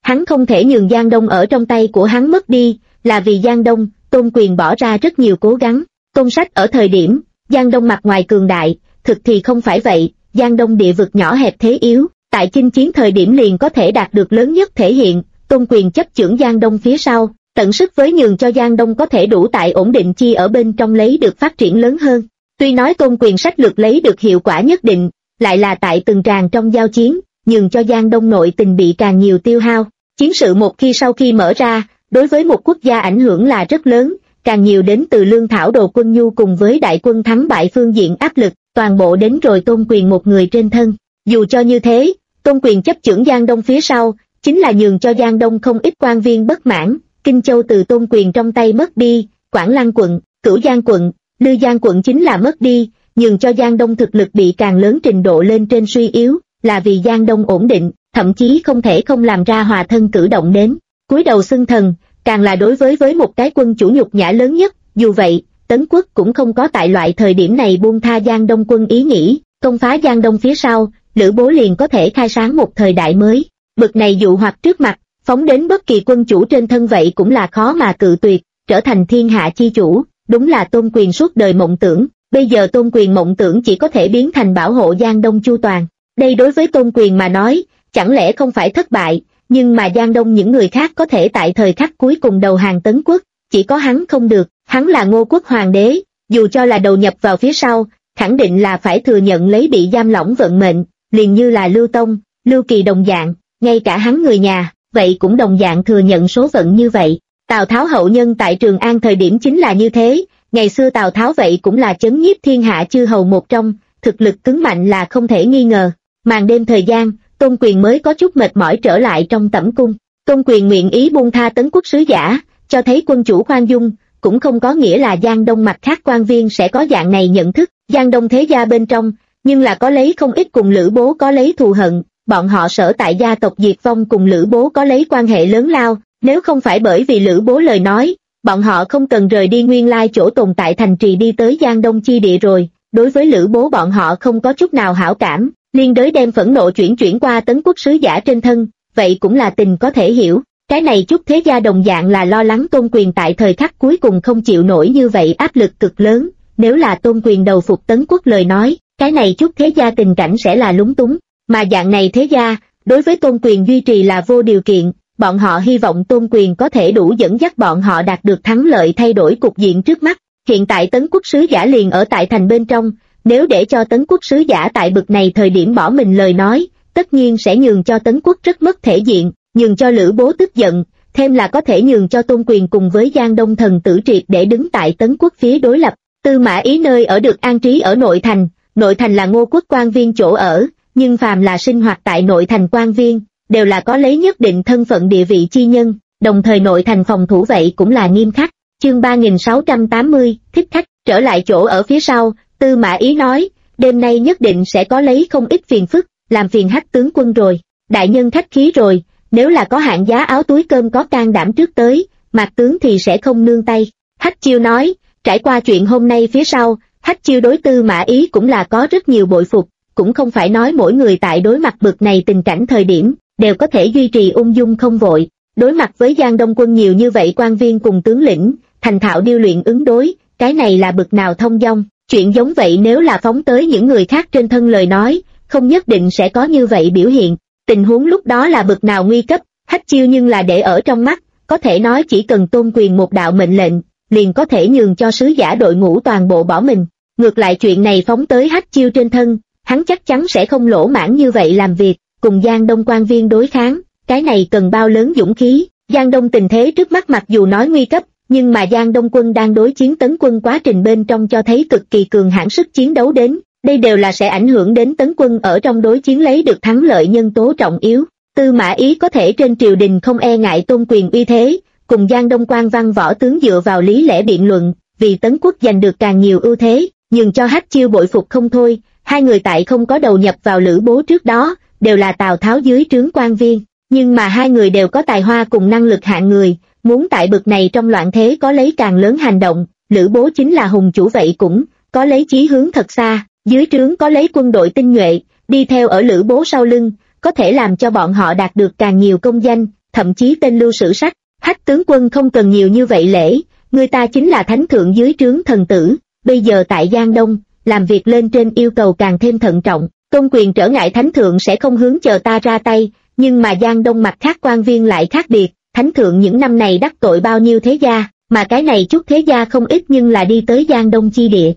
Hắn không thể nhường Giang Đông ở trong tay của hắn mất đi, là vì Giang Đông, Tôn Quyền bỏ ra rất nhiều cố gắng. Tôn Sách ở thời điểm, Giang Đông mặt ngoài cường đại, thực thì không phải vậy, Giang Đông địa vực nhỏ hẹp thế yếu, tại chinh chiến thời điểm liền có thể đạt được lớn nhất thể hiện, Tôn Quyền chấp chưởng Giang Đông phía sau, tận sức với nhường cho Giang Đông có thể đủ tại ổn định chi ở bên trong lấy được phát triển lớn hơn. Tuy nói Tôn Quyền sách lược lấy được hiệu quả nhất định, lại là tại từng tràng trong giao chiến, nhường cho Giang Đông nội tình bị càng nhiều tiêu hao. Chiến sự một khi sau khi mở ra, đối với một quốc gia ảnh hưởng là rất lớn, càng nhiều đến từ lương thảo đồ quân nhu cùng với đại quân thắng bại phương diện áp lực, toàn bộ đến rồi Tôn Quyền một người trên thân. Dù cho như thế, Tôn Quyền chấp chưởng Giang Đông phía sau, chính là nhường cho Giang Đông không ít quan viên bất mãn. Kinh Châu từ Tôn Quyền trong tay mất đi, Quảng Lăng quận, Cửu Giang quận, Lư Giang quận chính là mất đi, nhường cho Giang Đông thực lực bị càng lớn trình độ lên trên suy yếu, là vì Giang Đông ổn định, thậm chí không thể không làm ra hòa thân cử động đến. Cúi đầu xưng thần, càng là đối với một cái quân chủ nhục nhã lớn nhất. Dù vậy, Tấn Quốc cũng không có tại loại thời điểm này buông tha Giang Đông quân ý nghĩ, công phá Giang Đông phía sau, Lữ Bố liền có thể khai sáng một thời đại mới. Bực này dụ hoặc trước mặt, phóng đến bất kỳ quân chủ trên thân vậy cũng là khó mà cự tuyệt, trở thành thiên hạ chi chủ, đúng là Tôn Quyền suốt đời mộng tưởng. Bây giờ Tôn Quyền mộng tưởng chỉ có thể biến thành bảo hộ Giang Đông chu toàn. Đây đối với Tôn Quyền mà nói, chẳng lẽ không phải thất bại, nhưng mà Giang Đông những người khác có thể tại thời khắc cuối cùng đầu hàng Tấn Quốc, chỉ có hắn không được. Hắn là Ngô Quốc hoàng đế, dù cho là đầu nhập vào phía sau, khẳng định là phải thừa nhận lấy bị giam lỏng vận mệnh, liền như là Lưu Tông, Lưu Kỳ đồng dạng, ngay cả hắn người nhà, vậy cũng đồng dạng thừa nhận số phận như vậy. Tào Tháo hậu nhân tại Trường An thời điểm chính là như thế, ngày xưa Tào Tháo vậy cũng là chấn nhiếp thiên hạ chư hầu một trong, thực lực cứng mạnh là không thể nghi ngờ. Màn đêm thời gian, Tôn Quyền mới có chút mệt mỏi trở lại trong tẩm cung. Tôn Quyền nguyện ý buông tha Tấn Quốc sứ giả, cho thấy quân chủ khoan dung, cũng không có nghĩa là Giang Đông mặt khác quan viên sẽ có dạng này nhận thức. Giang Đông thế gia bên trong, nhưng là có lấy không ít cùng Lữ Bố có lấy thù hận, bọn họ sở tại gia tộc diệt vong cùng Lữ Bố có lấy quan hệ lớn lao, nếu không phải bởi vì Lữ Bố lời nói, bọn họ không cần rời đi nguyên lai chỗ tồn tại thành trì đi tới Giang Đông chi địa rồi. Đối với Lữ Bố bọn họ không có chút nào hảo cảm, liên đới đem phẫn nộ chuyển qua Tấn Quốc sứ giả trên thân, vậy cũng là tình có thể hiểu. Cái này chút thế gia đồng dạng là lo lắng Tôn Quyền tại thời khắc cuối cùng không chịu nổi như vậy áp lực cực lớn, nếu là Tôn Quyền đầu phục Tấn Quốc lời nói, cái này chút thế gia tình cảnh sẽ là lúng túng, mà dạng này thế gia, đối với Tôn Quyền duy trì là vô điều kiện, bọn họ hy vọng Tôn Quyền có thể đủ dẫn dắt bọn họ đạt được thắng lợi thay đổi cục diện trước mắt. Hiện tại Tấn Quốc sứ giả liền ở tại thành bên trong, nếu để cho Tấn Quốc sứ giả tại bực này thời điểm bỏ mình lời nói, tất nhiên sẽ nhường cho Tấn Quốc rất mất thể diện, nhường cho Lữ Bố tức giận, thêm là có thể nhường cho Tôn Quyền cùng với Giang Đông thần tử triệt để đứng tại Tấn Quốc phía đối lập. Tư Mã Ý nơi ở được an trí ở nội thành là Ngô Quốc quan viên chỗ ở, nhưng phàm là sinh hoạt tại nội thành quan viên, đều là có lấy nhất định thân phận địa vị chi nhân, đồng thời nội thành phòng thủ vậy cũng là nghiêm khắc. Chương 3680, thích khách, trở lại chỗ ở phía sau, Tư Mã Ý nói, đêm nay nhất định sẽ có lấy không ít phiền phức, làm phiền Hách tướng quân rồi. Đại nhân khách khí rồi, nếu là có hạng giá áo túi cơm có can đảm trước tới, Mạc tướng thì sẽ không nương tay. Hách Chiêu nói, trải qua chuyện hôm nay phía sau, Hách Chiêu đối Tư Mã Ý cũng là có rất nhiều bội phục, cũng không phải nói mỗi người tại đối mặt bực này tình cảnh thời điểm, đều có thể duy trì ung dung không vội. Đối mặt với Giang Đông quân nhiều như vậy quan viên cùng tướng lĩnh, thành thạo điêu luyện ứng đối, cái này là bực nào thông dong. Chuyện giống vậy nếu là phóng tới những người khác trên thân lời nói, không nhất định sẽ có như vậy biểu hiện. Tình huống lúc đó là bực nào nguy cấp, Hách Chiêu nhưng là để ở trong mắt, có thể nói chỉ cần Tôn Quyền một đạo mệnh lệnh, liền có thể nhường cho sứ giả đội ngũ toàn bộ bỏ mình. Ngược lại chuyện này phóng tới Hách Chiêu trên thân, hắn chắc chắn sẽ không lỗ mãn như vậy làm việc, cùng Giang Đông quan viên đối kháng, cái này cần bao lớn dũng khí. Giang Đông tình thế trước mắt mặc dù nói nguy cấp, nhưng mà Giang Đông quân đang đối chiến Tấn quân quá trình bên trong cho thấy cực kỳ cường hãn sức chiến đấu đến, đây đều là sẽ ảnh hưởng đến Tấn quân ở trong đối chiến lấy được thắng lợi nhân tố trọng yếu. Tư Mã Ý có thể trên triều đình không e ngại Tôn Quyền uy thế, cùng Giang Đông quan văn võ tướng dựa vào lý lẽ biện luận, vì Tấn quốc giành được càng nhiều ưu thế, nhưng cho Hách Chiêu bội phục không thôi. Hai người tại không có đầu nhập vào Lữ Bố trước đó, đều là Tào Tháo dưới trướng quan viên, nhưng mà hai người đều có tài hoa cùng năng lực hạng người, muốn tại bực này trong loạn thế có lấy càng lớn hành động. Lữ Bố chính là hùng chủ vậy cũng có lấy chí hướng thật xa, dưới trướng có lấy quân đội tinh nhuệ, đi theo ở Lữ Bố sau lưng, có thể làm cho bọn họ đạt được càng nhiều công danh, thậm chí tên lưu sử sách. Hách tướng quân không cần nhiều như vậy lễ, người ta chính là thánh thượng dưới trướng thần tử, bây giờ tại Giang Đông, làm việc lên trên yêu cầu càng thêm thận trọng, công quyền trở ngại thánh thượng sẽ không hướng chờ ta ra tay, nhưng mà Giang Đông mặt khác quan viên lại khác biệt, thánh thượng những năm này đắc tội bao nhiêu thế gia, mà cái này chút thế gia không ít nhưng là đi tới Giang Đông chi địa.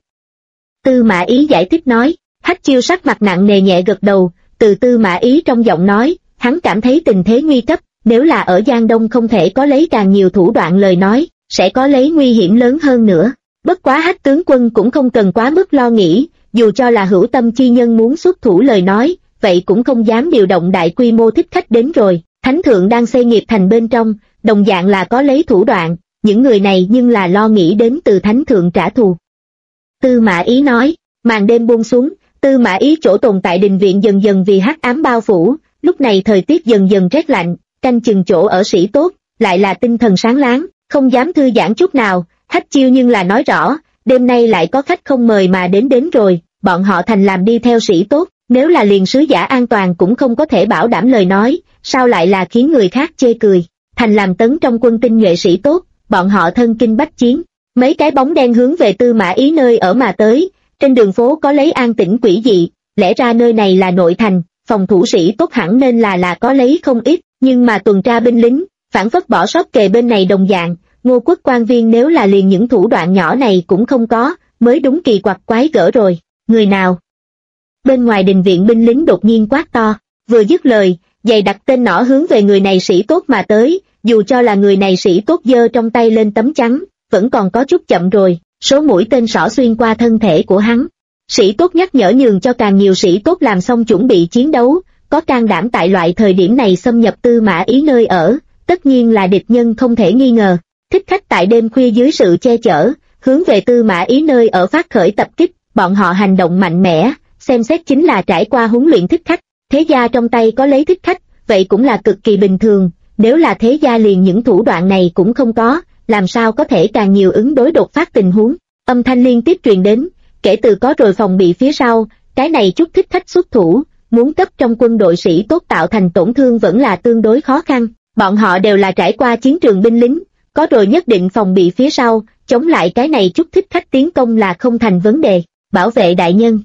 Tư Mã Ý giải thích nói. Hách Chiêu sắc mặt nặng nề nhẹ gật đầu, từ Tư Mã Ý trong giọng nói, hắn cảm thấy tình thế nguy cấp, nếu là ở Giang Đông không thể có lấy càng nhiều thủ đoạn lời nói, sẽ có lấy nguy hiểm lớn hơn nữa. Bất quá Hách tướng quân cũng không cần quá mức lo nghĩ, dù cho là hữu tâm chi nhân muốn xuất thủ lời nói, vậy cũng không dám điều động đại quy mô thích khách đến rồi. Thánh thượng đang xây nghiệp thành bên trong, đồng dạng là có lấy thủ đoạn, những người này nhưng là lo nghĩ đến từ thánh thượng trả thù. Tư Mã Ý nói. Màn đêm buông xuống, Tư Mã Ý chỗ tồn tại đình viện dần dần vì hắc ám bao phủ, lúc này thời tiết dần dần rét lạnh, canh chừng chỗ ở sĩ tốt, lại là tinh thần sáng láng, không dám thư giãn chút nào. Hách Chiêu nhưng là nói rõ, đêm nay lại có khách không mời mà đến rồi, bọn họ thành làm đi theo sĩ tốt, nếu là liền sứ giả an toàn cũng không có thể bảo đảm lời nói, sao lại là khiến người khác chê cười. Thành làm tấn trong quân tinh nhuệ sĩ tốt, bọn họ thân kinh bách chiến, mấy cái bóng đen hướng về Tư Mã Ý nơi ở mà tới, trên đường phố có lấy an tĩnh quỷ dị, lẽ ra nơi này là nội thành, phòng thủ sĩ tốt hẳn nên là có lấy không ít, nhưng mà tuần tra binh lính, phản phất bỏ sót kề bên này đồng dạng, Ngô quốc quan viên nếu là liền những thủ đoạn nhỏ này cũng không có, mới đúng kỳ quặc quái gở rồi. Người nào? Bên ngoài đình viện binh lính đột nhiên quát to, vừa dứt lời, dày đặt tên nỏ hướng về người này sĩ tốt mà tới, dù cho là người này sĩ tốt giơ trong tay lên tấm chắn, vẫn còn có chút chậm rồi, số mũi tên xỏ xuyên qua thân thể của hắn. Sĩ tốt nhắc nhở nhường cho càng nhiều sĩ tốt làm xong chuẩn bị chiến đấu, có can đảm tại loại thời điểm này xâm nhập Tư Mã Ý nơi ở, tất nhiên là địch nhân không thể nghi ngờ. Thích khách tại đêm khuya dưới sự che chở, hướng về Tư Mã Ý nơi ở phát khởi tập kích, bọn họ hành động mạnh mẽ, xem xét chính là trải qua huấn luyện thích khách, thế gia trong tay có lấy thích khách, vậy cũng là cực kỳ bình thường, nếu là thế gia liền những thủ đoạn này cũng không có, làm sao có thể càng nhiều ứng đối đột phát tình huống. Âm thanh liên tiếp truyền đến, kể từ có rồi phòng bị phía sau, cái này chút thích khách xuất thủ, muốn cấp trong quân đội sĩ tốt tạo thành tổn thương vẫn là tương đối khó khăn, bọn họ đều là trải qua chiến trường binh lính, có rồi nhất định phòng bị phía sau, chống lại cái này chút thích khách tiến công là không thành vấn đề. Bảo vệ đại nhân.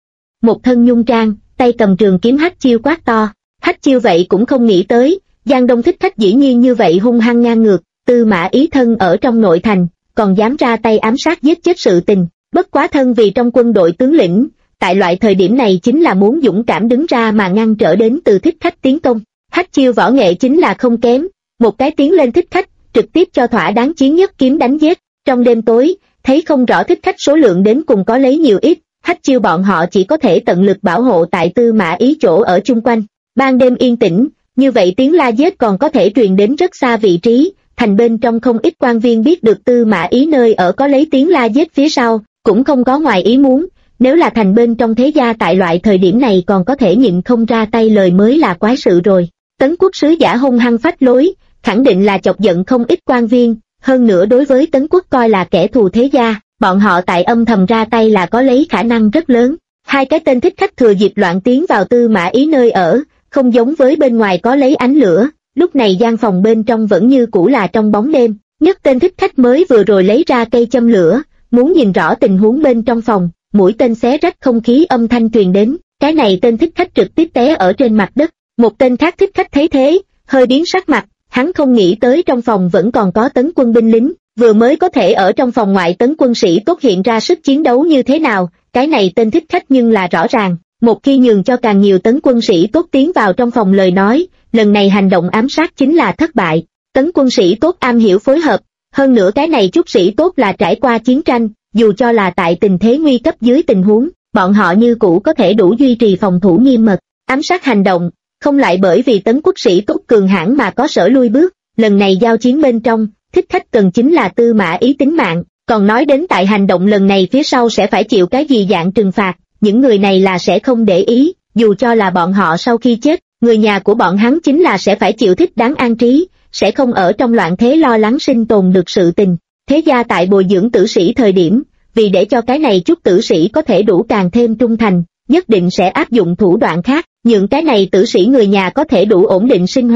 Một thân nhung trang, tay cầm trường kiếm Hách Chiêu quát to. Hách Chiêu vậy cũng không nghĩ tới, Giang Đông thích khách dĩ nhiên như vậy hung hăng ngang ngược, Tư Mã Ý thân ở trong nội thành, còn dám ra tay ám sát giết chết sự tình, bất quá thân vì trong quân đội tướng lĩnh, tại loại thời điểm này chính là muốn dũng cảm đứng ra mà ngăn trở đến từ thích khách tiến công. Hách Chiêu võ nghệ chính là không kém, một cái tiến lên thích khách, trực tiếp cho thỏa đáng chiến nhất kiếm đánh giết. Trong đêm tối, thấy không rõ thích khách số lượng đến cùng có lấy nhiều ít, Hách Chiêu bọn họ chỉ có thể tận lực bảo hộ tại Tư Mã Ý chỗ ở chung quanh. Ban đêm yên tĩnh, như vậy tiếng la giết còn có thể truyền đến rất xa vị trí, thành bên trong không ít quan viên biết được Tư Mã Ý nơi ở có lấy tiếng la giết phía sau, cũng không có ngoài ý muốn, nếu là thành bên trong thế gia tại loại thời điểm này còn có thể nhịn không ra tay lời mới là quái sự rồi. Tấn quốc sứ giả hung hăng phách lối, khẳng định là chọc giận không ít quan viên, hơn nữa đối với Tấn quốc coi là kẻ thù thế gia, bọn họ tại âm thầm ra tay là có lấy khả năng rất lớn. Hai cái tên thích khách thừa dịp loạn tiến vào Tư Mã Ý nơi ở, không giống với bên ngoài có lấy ánh lửa, lúc này gian phòng bên trong vẫn như cũ là trong bóng đêm, nhất tên thích khách mới vừa rồi lấy ra cây châm lửa, muốn nhìn rõ tình huống bên trong phòng, mũi tên xé rách không khí âm thanh truyền đến, cái này tên thích khách trực tiếp té ở trên mặt đất. Một tên khác thích khách thấy thế, hơi biến sắc mặt, hắn không nghĩ tới trong phòng vẫn còn có Tấn quân binh lính, vừa mới có thể ở trong phòng ngoại Tấn quân sĩ tốt hiện ra sức chiến đấu như thế nào, cái này tên thích khách nhưng là rõ ràng, một khi nhường cho càng nhiều Tấn quân sĩ tốt tiến vào trong phòng lời nói, lần này hành động ám sát chính là thất bại. Tấn quân sĩ tốt am hiểu phối hợp, hơn nữa cái này chút sĩ tốt là trải qua chiến tranh, dù cho là tại tình thế nguy cấp dưới tình huống, bọn họ như cũ có thể đủ duy trì phòng thủ nghiêm mật, ám sát hành động, không lại bởi vì Tấn quốc sĩ tốt cường hãn mà có sở lui bước, lần này giao chiến bên trong, thích khách cần chính là Tư Mã Ý tính mạng, còn nói đến tại hành động lần này phía sau sẽ phải chịu cái gì dạng trừng phạt, những người này là sẽ không để ý, dù cho là bọn họ sau khi chết, người nhà của bọn hắn chính là sẽ phải chịu thích đáng an trí, sẽ không ở trong loạn thế lo lắng sinh tồn được sự tình. Thế gia tại bồi dưỡng tử sĩ thời điểm, vì để cho cái này chút tử sĩ có thể đủ càng thêm trung thành, nhất định sẽ áp dụng thủ đoạn khác, những cái này tử sĩ người nhà có thể đủ ổn định sinh hoạt,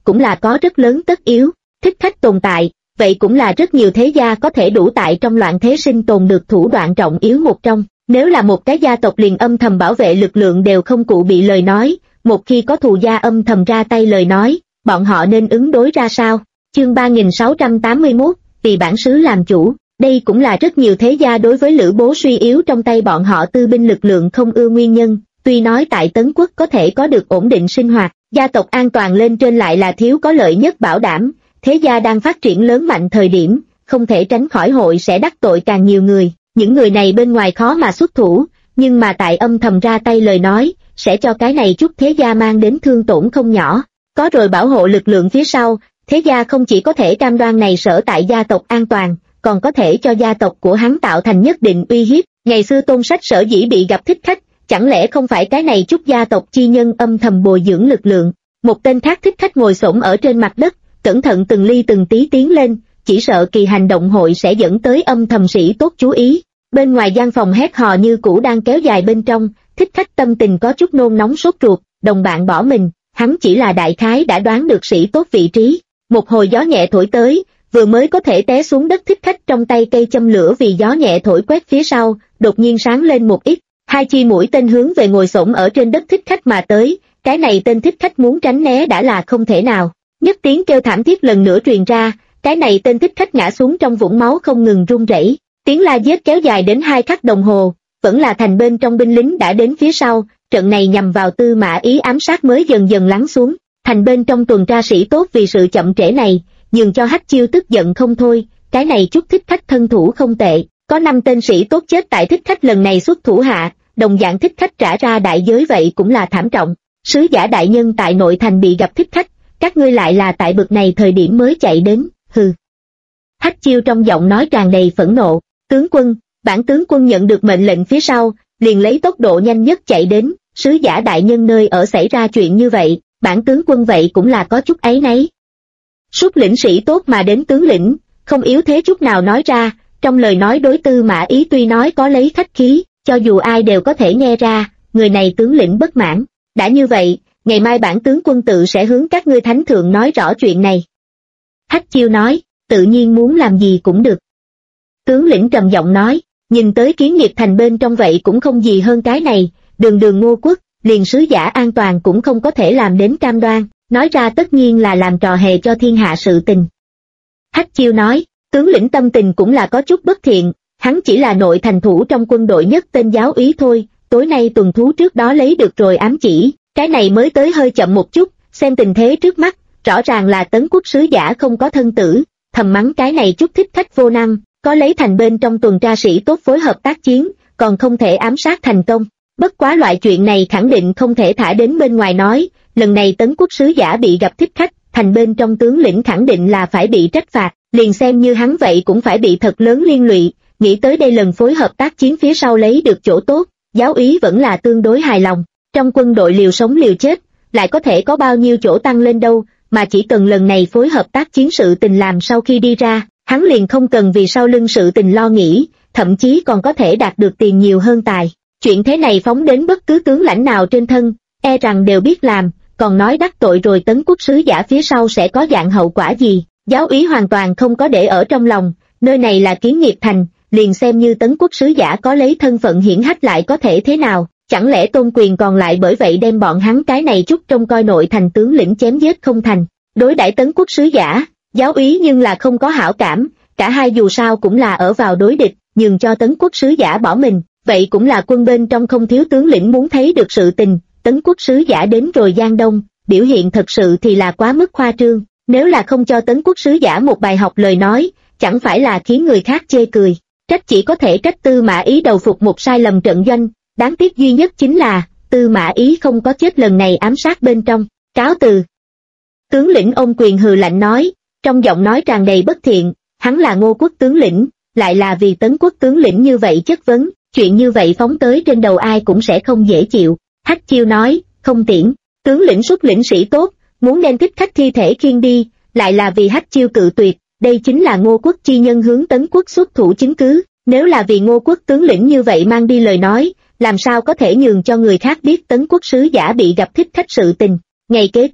cũng là có rất lớn tất yếu. Thích khách tồn tại, vậy cũng là rất nhiều thế gia có thể đủ tại trong loạn thế sinh tồn được thủ đoạn trọng yếu một trong. Nếu là một cái gia tộc liền âm thầm bảo vệ lực lượng đều không cụ bị lời nói, một khi có thù gia âm thầm ra tay lời nói, bọn họ nên ứng đối ra sao? Chương 3681, vì bản xứ làm chủ. Đây cũng là rất nhiều thế gia đối với Lữ Bố suy yếu trong tay bọn họ tư binh lực lượng không ưa nguyên nhân. Tuy nói tại Tấn Quốc có thể có được ổn định sinh hoạt, gia tộc an toàn lên trên lại là thiếu có lợi nhất bảo đảm, thế gia đang phát triển lớn mạnh thời điểm, không thể tránh khỏi hội sẽ đắc tội càng nhiều người. Những người này bên ngoài khó mà xuất thủ, nhưng mà tại âm thầm ra tay lời nói, sẽ cho cái này chút thế gia mang đến thương tổn không nhỏ. Có rồi bảo hộ lực lượng phía sau, thế gia không chỉ có thể cam đoan này sở tại gia tộc an toàn, còn có thể cho gia tộc của hắn tạo thành nhất định uy hiếp. Ngày xưa Tôn Sách sở dĩ bị gặp thích khách, chẳng lẽ không phải cái này chút gia tộc chi nhân âm thầm bồi dưỡng lực lượng? Một tên khác thích khách ngồi xổm ở trên mặt đất, cẩn thận từng ly từng tí tiến lên, chỉ sợ kỳ hành động hội sẽ dẫn tới âm thầm sĩ tốt chú ý. Bên ngoài gian phòng hét hò như cũ đang kéo dài bên trong, thích khách tâm tình có chút nôn nóng sốt ruột, đồng bạn bỏ mình, hắn chỉ là đại khái đã đoán được sĩ tốt vị trí. Một hồi gió nhẹ thổi tới, vừa mới có thể té xuống đất thích khách trong tay cây châm lửa vì gió nhẹ thổi quét phía sau, đột nhiên sáng lên một ít, hai chi mũi tên hướng về ngồi xổm ở trên đất thích khách mà tới, cái này tên thích khách muốn tránh né đã là không thể nào. Nhất tiếng kêu thảm thiết lần nữa truyền ra, cái này tên thích khách ngã xuống trong vũng máu không ngừng run rẩy. Tiếng la giết kéo dài đến 2 khắc đồng hồ, vẫn là thành bên trong binh lính đã đến phía sau, trận này nhằm vào Tư Mã Ý ám sát mới dần dần lắng xuống. Thành bên trong tuần tra sĩ tốt vì sự chậm trễ này, nhường cho Hách Chiêu tức giận không thôi, cái này chút thích khách thân thủ không tệ, có 5 tên sĩ tốt chết tại thích khách lần này xuất thủ hạ, đồng dạng thích khách trả ra đại giới vậy cũng là thảm trọng. Sứ giả đại nhân tại nội thành bị gặp thích khách, các ngươi lại là tại bực này thời điểm mới chạy đến, hừ. Hách Chiêu trong giọng nói tràn đầy phẫn nộ. Tướng quân, bản tướng quân nhận được mệnh lệnh phía sau, liền lấy tốc độ nhanh nhất chạy đến, sứ giả đại nhân nơi ở xảy ra chuyện như vậy, bản tướng quân vậy cũng là có chút áy náy. Sút lĩnh sĩ tốt mà đến tướng lĩnh, không yếu thế chút nào nói ra, trong lời nói đối Tư Mã Ý tuy nói có lấy khách khí, cho dù ai đều có thể nghe ra, người này tướng lĩnh bất mãn. Đã như vậy, ngày mai bản tướng quân tự sẽ hướng các ngươi thánh thượng nói rõ chuyện này. Hách Chiêu nói, tự nhiên muốn làm gì cũng được. Tướng lĩnh trầm giọng nói, nhìn tới Kiến Nghiệp thành bên trong vậy cũng không gì hơn cái này, đường đường Ngô quốc, liền sứ giả an toàn cũng không có thể làm đến cam đoan, nói ra tất nhiên là làm trò hề cho thiên hạ sự tình. Hách Chiêu nói, tướng lĩnh tâm tình cũng là có chút bất thiện, hắn chỉ là nội thành thủ trong quân đội nhất tên giáo úy thôi, tối nay tuần thú trước đó lấy được rồi ám chỉ, cái này mới tới hơi chậm một chút, xem tình thế trước mắt, rõ ràng là Tấn Quốc sứ giả không có thân tử, thầm mắng cái này chút thích khách vô năng, có lấy thành bên trong tuần tra sĩ tốt phối hợp tác chiến, còn không thể ám sát thành công. Bất quá loại chuyện này khẳng định không thể thả đến bên ngoài nói, lần này Tấn Quốc sứ giả bị gặp thích khách, thành bên trong tướng lĩnh khẳng định là phải bị trách phạt, liền xem như hắn vậy cũng phải bị thật lớn liên lụy, nghĩ tới đây lần phối hợp tác chiến phía sau lấy được chỗ tốt, giáo úy vẫn là tương đối hài lòng, trong quân đội liều sống liều chết, lại có thể có bao nhiêu chỗ tăng lên đâu, mà chỉ cần lần này phối hợp tác chiến sự tình làm sau khi đi ra, hắn liền không cần vì sau lưng sự tình lo nghĩ, thậm chí còn có thể đạt được tiền nhiều hơn tài. Chuyện thế này phóng đến bất cứ tướng lãnh nào trên thân, e rằng đều biết làm, còn nói đắc tội rồi Tấn Quốc sứ giả phía sau sẽ có dạng hậu quả gì. Giáo úy hoàn toàn không có để ở trong lòng, nơi này là Kiến Nghiệp thành, liền xem như Tấn Quốc sứ giả có lấy thân phận hiển hách lại có thể thế nào, chẳng lẽ tôn quyền còn lại bởi vậy đem bọn hắn cái này chút trông coi nội thành tướng lĩnh chém giết không thành. Đối đãi Tấn Quốc sứ giả, giáo úy nhưng là không có hảo cảm, cả hai dù sao cũng là ở vào đối địch, nhường cho Tấn Quốc sứ giả bỏ mình, vậy cũng là quân bên trong không thiếu tướng lĩnh muốn thấy được sự tình. Tấn Quốc sứ giả đến rồi Giang Đông, biểu hiện thật sự thì là quá mức khoa trương, nếu là không cho Tấn Quốc sứ giả một bài học lời nói, chẳng phải là khiến người khác chê cười. Trách chỉ có thể trách Tư Mã Ý đầu phục một sai lầm trận doanh, đáng tiếc duy nhất chính là Tư Mã Ý không có chết lần này ám sát bên trong. Cáo từ. Tướng lĩnh ôm quyền hừ lạnh nói, trong giọng nói tràn đầy bất thiện, hắn là Ngô quốc tướng lĩnh, lại là vì Tấn Quốc tướng lĩnh như vậy chất vấn, chuyện như vậy phóng tới trên đầu ai cũng sẽ không dễ chịu. Hách Chiêu nói, không tiễn, tướng lĩnh xuất lĩnh sĩ tốt, muốn đem thích khách thi thể khiêng đi, lại là vì Hách Chiêu cự tuyệt, đây chính là Ngô quốc chi nhân hướng Tấn Quốc xuất thủ chứng cứ, nếu là vì Ngô quốc tướng lĩnh như vậy mang đi lời nói, làm sao có thể nhường cho người khác biết Tấn Quốc sứ giả bị gặp thích khách sự tình. Ngày kế tiếp,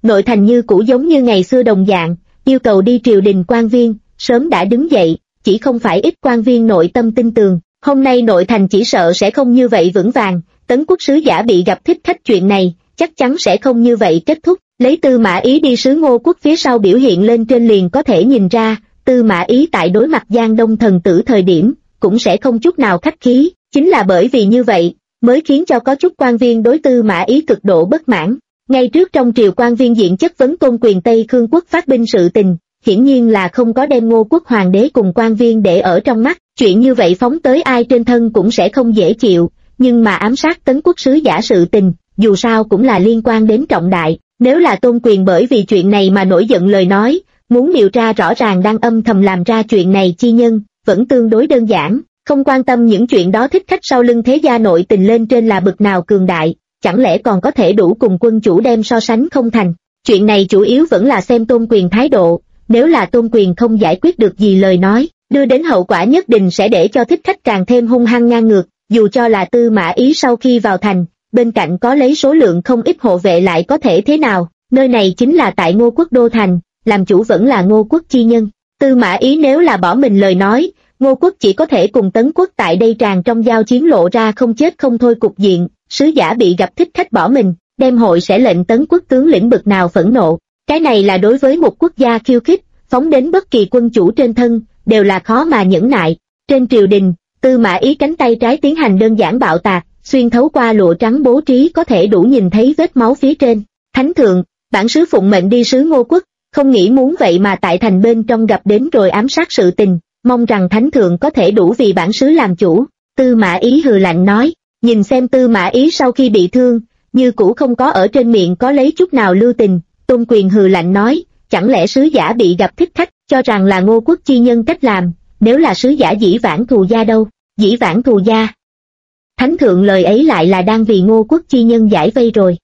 nội thành như cũ giống như ngày xưa đồng dạng, yêu cầu đi triều đình quan viên, sớm đã đứng dậy, chỉ không phải ít quan viên nội tâm tin tường, hôm nay nội thành chỉ sợ sẽ không như vậy vững vàng, Tấn quốc sứ giả bị gặp thích khách chuyện này, chắc chắn sẽ không như vậy kết thúc, lấy Tư Mã Ý đi sứ Ngô quốc phía sau biểu hiện lên trên liền có thể nhìn ra, Tư Mã Ý tại đối mặt Giang Đông thần tử thời điểm, cũng sẽ không chút nào khách khí, chính là bởi vì như vậy, mới khiến cho có chút quan viên đối Tư Mã Ý cực độ bất mãn. Ngay trước trong triều quan viên diện chất vấn Tôn Quyền Tây Khương quốc phát binh sự tình, hiển nhiên là không có đem Ngô quốc hoàng đế cùng quan viên để ở trong mắt, chuyện như vậy phóng tới ai trên thân cũng sẽ không dễ chịu, nhưng mà ám sát Tấn quốc sứ giả sự tình, dù sao cũng là liên quan đến trọng đại, nếu là Tôn Quyền bởi vì chuyện này mà nổi giận lời nói, muốn điều tra rõ ràng đang âm thầm làm ra chuyện này chi nhân, vẫn tương đối đơn giản, không quan tâm những chuyện đó thích khách sau lưng thế gia nội tình lên trên là bực nào cường đại, chẳng lẽ còn có thể đủ cùng quân chủ đem so sánh không thành. Chuyện này chủ yếu vẫn là xem Tôn Quyền thái độ, nếu là Tôn Quyền không giải quyết được gì lời nói, đưa đến hậu quả nhất định sẽ để cho thích khách càng thêm hung hăng ngang ngược, dù cho là Tư Mã Ý sau khi vào thành, bên cạnh có lấy số lượng không ít hộ vệ lại có thể thế nào, nơi này chính là tại Ngô quốc đô thành, làm chủ vẫn là Ngô quốc chi nhân. Tư Mã Ý nếu là bỏ mình lời nói, Ngô quốc chỉ có thể cùng Tấn quốc tại đây tràn trong giao chiến lộ ra không chết không thôi cục diện, sứ giả bị gặp thích khách bỏ mình, đem hội sẽ lệnh Tấn quốc tướng lĩnh bực nào phẫn nộ. Cái này là đối với một quốc gia khiêu khích, phóng đến bất kỳ quân chủ trên thân, đều là khó mà nhẫn nại. Trên triều đình, Tư Mã Ý cánh tay trái tiến hành đơn giản bạo tạc, xuyên thấu qua lụa trắng bố trí có thể đủ nhìn thấy vết máu phía trên. Thánh thượng, bản sứ phụng mệnh đi sứ Ngô quốc, không nghĩ muốn vậy mà tại thành bên trong gặp đến rồi ám sát sự tình, mong rằng thánh thượng có thể đủ vì bản sứ làm chủ. Tư Mã Ý hừ lạnh nói, nhìn xem Tư Mã Ý sau khi bị thương, như cũ không có ở trên miệng có lấy chút nào lưu tình. Tôn Quyền hừ lạnh nói, chẳng lẽ sứ giả bị gặp thích khách, cho rằng là Ngô quốc chi nhân cách làm, nếu là sứ giả dĩ vãng thù gia đâu, dĩ vãng thù gia. Thánh thượng lời ấy lại là đang vì Ngô quốc chi nhân giải vây rồi.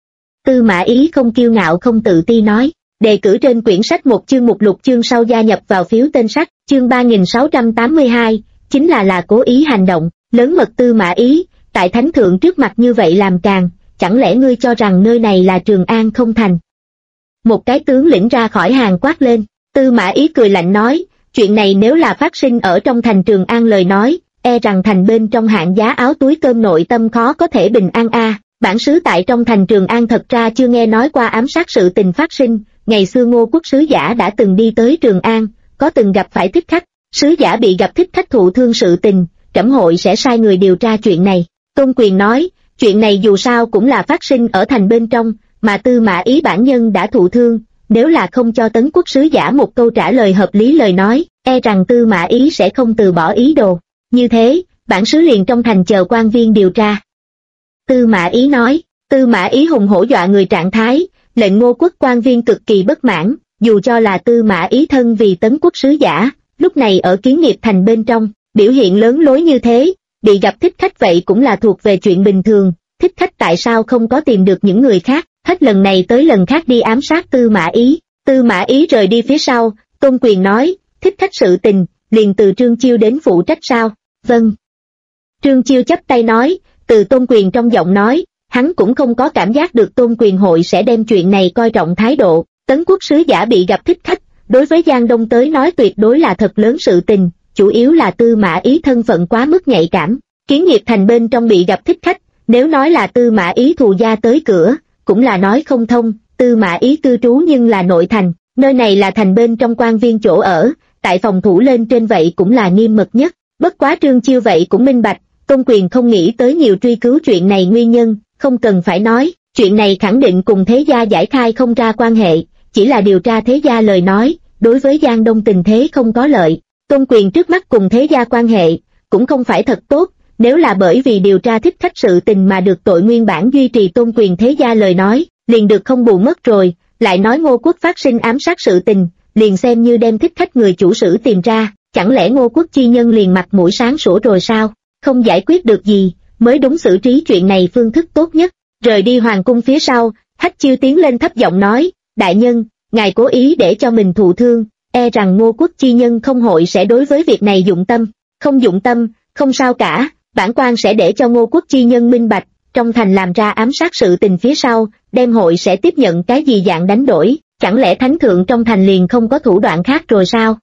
Tư Mã Ý không kiêu ngạo không tự ti nói, đề cử trên quyển sách một chương mục lục chương sau gia nhập vào phiếu tên sách, chương 3682, chính là cố ý hành động, lớn mật Tư Mã Ý, tại thánh thượng trước mặt như vậy làm càng, chẳng lẽ ngươi cho rằng nơi này là Trường An không thành? Một cái tướng lĩnh ra khỏi hàng quát lên, Tư Mã Ý cười lạnh nói, chuyện này nếu là phát sinh ở trong thành Trường An lời nói, e rằng thành bên trong hạng giá áo túi cơm nội tâm khó có thể bình an a. Bản sứ tại trong thành Trường An thật ra chưa nghe nói qua ám sát sự tình phát sinh, ngày xưa Ngô quốc sứ giả đã từng đi tới Trường An, có từng gặp phải thích khách, sứ giả bị gặp thích khách thụ thương sự tình, trẫm hội sẽ sai người điều tra chuyện này. Tôn Quyền nói, chuyện này dù sao cũng là phát sinh ở thành bên trong, mà Tư Mã Ý bản nhân đã thụ thương, nếu là không cho Tấn quốc sứ giả một câu trả lời hợp lý lời nói, e rằng Tư Mã Ý sẽ không từ bỏ ý đồ. Như thế, bản sứ liền trong thành chờ quan viên điều tra. Tư Mã Ý nói, Tư Mã Ý hùng hổ dọa người trạng thái, lệnh Ngô quốc quan viên cực kỳ bất mãn, dù cho là Tư Mã Ý thân vì Tấn quốc sứ giả, lúc này ở Kiến Nghiệp thành bên trong, biểu hiện lớn lối như thế, bị gặp thích khách vậy cũng là thuộc về chuyện bình thường, thích khách tại sao không có tìm được những người khác, hết lần này tới lần khác đi ám sát Tư Mã Ý. Tư Mã Ý rời đi phía sau, Tôn Quyền nói, thích khách sự tình, liền từ Trương Chiêu đến phụ trách sao? Vâng. Trương Chiêu chắp tay nói, từ Tôn Quyền trong giọng nói, hắn cũng không có cảm giác được Tôn Quyền hội sẽ đem chuyện này coi trọng thái độ. Tấn quốc sứ giả bị gặp thích khách, đối với Giang Đông tới nói tuyệt đối là thật lớn sự tình, chủ yếu là Tư Mã Ý thân phận quá mức nhạy cảm. Kiến Nghiệp thành bên trong bị gặp thích khách, nếu nói là Tư Mã Ý thù gia tới cửa, cũng là nói không thông. Tư Mã Ý cư trú nhưng là nội thành, nơi này là thành bên trong quan viên chỗ ở, tại phòng thủ lên trên vậy cũng là nghiêm mật nhất. Bất quá Trương Chiêu vậy cũng minh bạch, Tôn Quyền không nghĩ tới nhiều truy cứu chuyện này nguyên nhân, không cần phải nói, chuyện này khẳng định cùng thế gia giải khai không ra quan hệ, chỉ là điều tra thế gia lời nói, đối với Giang Đông tình thế không có lợi. Tôn Quyền trước mắt cùng thế gia quan hệ, cũng không phải thật tốt, nếu là bởi vì điều tra thích khách sự tình mà được tội nguyên bản duy trì Tôn Quyền thế gia lời nói, liền được không bù mất rồi, lại nói Ngô quốc phát sinh ám sát sự tình, liền xem như đem thích khách người chủ sử tìm ra, chẳng lẽ Ngô quốc chi nhân liền mặt mũi sáng sủa rồi sao? Không giải quyết được gì, mới đúng xử trí chuyện này phương thức tốt nhất. Rời đi hoàng cung phía sau, Hách Chiêu tiến lên thấp giọng nói, đại nhân, ngài cố ý để cho mình thụ thương, e rằng Ngô quốc chi nhân không hội sẽ đối với việc này dụng tâm. Không dụng tâm, không sao cả, bản quan sẽ để cho Ngô quốc chi nhân minh bạch, trong thành làm ra ám sát sự tình phía sau, đem hội sẽ tiếp nhận cái gì dạng đánh đổi, chẳng lẽ thánh thượng trong thành liền không có thủ đoạn khác rồi sao?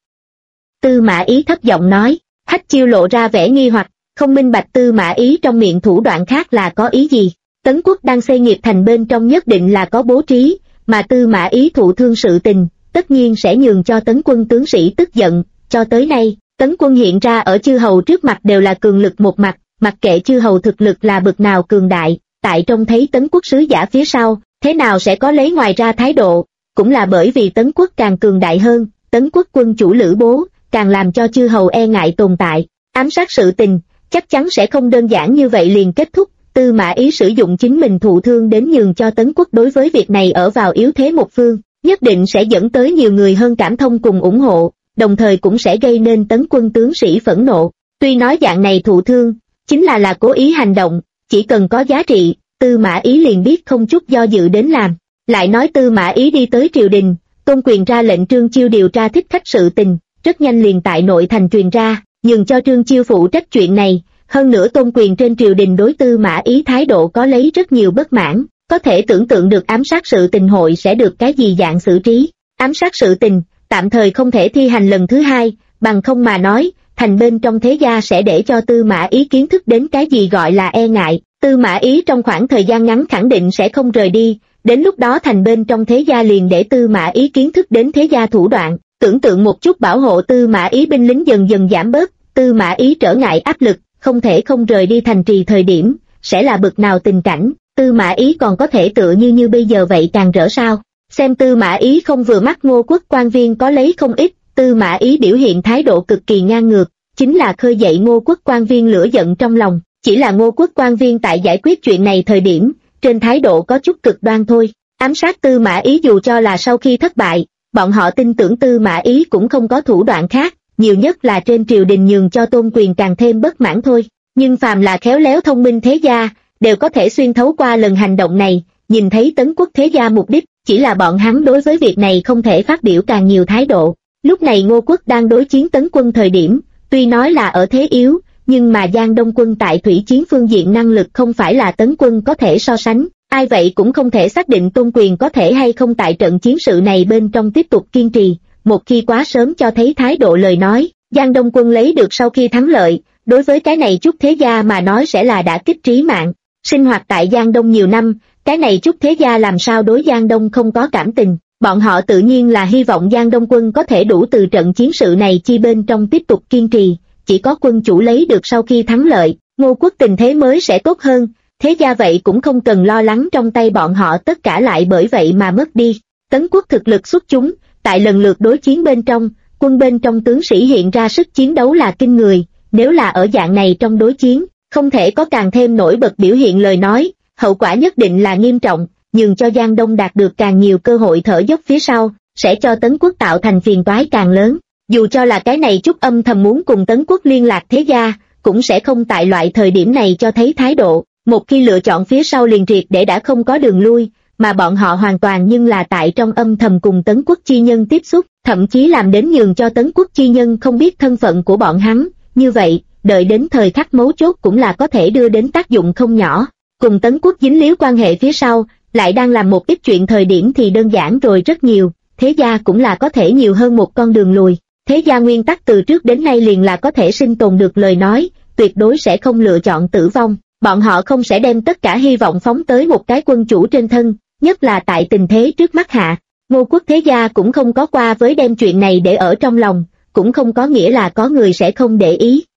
Tư Mã Ý thấp giọng nói. Hách Chiêu lộ ra vẻ nghi hoặc, không minh bạch Tư Mã Ý trong miệng thủ đoạn khác là có ý gì. Tấn quốc đang xây nghiệp thành bên trong nhất định là có bố trí, mà Tư Mã Ý thụ thương sự tình, tất nhiên sẽ nhường cho Tấn quân tướng sĩ tức giận. Cho tới nay, Tấn quân hiện ra ở chư hầu trước mặt đều là cường lực một mặt, mặc kệ chư hầu thực lực là bực nào cường đại, tại trông thấy Tấn quốc sứ giả phía sau, thế nào sẽ có lấy ngoài ra thái độ, cũng là bởi vì Tấn quốc càng cường đại hơn, Tấn quốc quân chủ Lữ Bố, càng làm cho chư hầu e ngại tồn tại. Ám sát sự tình, chắc chắn sẽ không đơn giản như vậy liền kết thúc. Tư Mã Ý sử dụng chính mình thụ thương đến nhường cho Tấn quốc đối với việc này ở vào yếu thế một phương, nhất định sẽ dẫn tới nhiều người hơn cảm thông cùng ủng hộ, đồng thời cũng sẽ gây nên Tấn quân tướng sĩ phẫn nộ. Tuy nói dạng này thụ thương, chính là cố ý hành động, chỉ cần có giá trị, Tư Mã Ý liền biết không chút do dự đến làm. Lại nói Tư Mã Ý đi tới triều đình, Tôn Quyền ra lệnh Trương Chiêu điều tra thích khách sự tình, rất nhanh liền tại nội thành truyền ra, nhường cho Trương Chiêu phụ trách chuyện này. Hơn nữa Tôn Quyền trên triều đình đối Tư Mã Ý thái độ có lấy rất nhiều bất mãn, có thể tưởng tượng được ám sát sự tình hội sẽ được cái gì dạng xử trí. Ám sát sự tình, tạm thời không thể thi hành lần thứ hai, bằng không mà nói, thành bên trong thế gia sẽ để cho Tư Mã Ý kiến thức đến cái gì gọi là e ngại. Tư Mã Ý trong khoảng thời gian ngắn khẳng định sẽ không rời đi, đến lúc đó thành bên trong thế gia liền để Tư Mã Ý kiến thức đến thế gia thủ đoạn. Tưởng tượng một chút bảo hộ Tư Mã Ý binh lính dần dần giảm bớt, Tư Mã Ý trở ngại áp lực, không thể không rời đi thành trì thời điểm, sẽ là bực nào tình cảnh. Tư Mã Ý còn có thể tựa như bây giờ vậy càng rỡ sao? Xem Tư Mã Ý không vừa mắt Ngô quốc quan viên có lấy không ít, Tư Mã Ý biểu hiện thái độ cực kỳ ngang ngược, chính là khơi dậy Ngô quốc quan viên lửa giận trong lòng. Chỉ là Ngô quốc quan viên tại giải quyết chuyện này thời điểm, trên thái độ có chút cực đoan thôi. Ám sát Tư Mã Ý dù cho là sau khi thất bại, bọn họ tin tưởng Tư Mã Ý cũng không có thủ đoạn khác, nhiều nhất là trên triều đình nhường cho Tôn Quyền càng thêm bất mãn thôi. Nhưng phàm là khéo léo thông minh thế gia, đều có thể xuyên thấu qua lần hành động này, nhìn thấy Tấn quốc thế gia mục đích, chỉ là bọn hắn đối với việc này không thể phát biểu càng nhiều thái độ. Lúc này Ngô quốc đang đối chiến Tấn quân thời điểm, tuy nói là ở thế yếu, nhưng mà Giang Đông quân tại thủy chiến phương diện năng lực không phải là Tấn quân có thể so sánh, ai vậy cũng không thể xác định Tôn Quyền có thể hay không tại trận chiến sự này bên trong tiếp tục kiên trì. Một khi quá sớm cho thấy thái độ lời nói, Giang Đông quân lấy được sau khi thắng lợi, đối với cái này chút thế gia mà nói sẽ là đả kích trí mạng. Sinh hoạt tại Giang Đông nhiều năm, cái này chút thế gia làm sao đối Giang Đông không có cảm tình, bọn họ tự nhiên là hy vọng Giang Đông quân có thể đủ từ trận chiến sự này chi bên trong tiếp tục kiên trì, chỉ có quân chủ lấy được sau khi thắng lợi, Ngô quốc tình thế mới sẽ tốt hơn, thế gia vậy cũng không cần lo lắng trong tay bọn họ tất cả lại bởi vậy mà mất đi. Tấn quốc thực lực xuất chúng, tại lần lượt đối chiến bên trong, quân bên trong tướng sĩ hiện ra sức chiến đấu là kinh người, nếu là ở dạng này trong đối chiến, không thể có càng thêm nổi bật biểu hiện lời nói, hậu quả nhất định là nghiêm trọng, nhường cho Giang Đông đạt được càng nhiều cơ hội thở dốc phía sau, sẽ cho Tấn quốc tạo thành phiền toái càng lớn. Dù cho là cái này chút âm thầm muốn cùng Tấn quốc liên lạc thế gia, cũng sẽ không tại loại thời điểm này cho thấy thái độ, một khi lựa chọn phía sau liền triệt để đã không có đường lui, mà bọn họ hoàn toàn nhưng là tại trong âm thầm cùng Tấn quốc chi nhân tiếp xúc, thậm chí làm đến nhường cho Tấn quốc chi nhân không biết thân phận của bọn hắn, như vậy, đợi đến thời khắc mấu chốt cũng là có thể đưa đến tác dụng không nhỏ. Cùng Tấn quốc dính líu quan hệ phía sau, lại đang làm một ít chuyện thời điểm thì đơn giản rồi rất nhiều, thế gia cũng là có thể nhiều hơn một con đường lùi. Thế gia nguyên tắc từ trước đến nay liền là có thể sinh tồn được lời nói, tuyệt đối sẽ không lựa chọn tử vong, bọn họ không sẽ đem tất cả hy vọng phóng tới một cái quân chủ trên thân, nhất là tại tình thế trước mắt hạ. Ngô quốc thế gia cũng không có qua với đem chuyện này để ở trong lòng, cũng không có nghĩa là có người sẽ không để ý.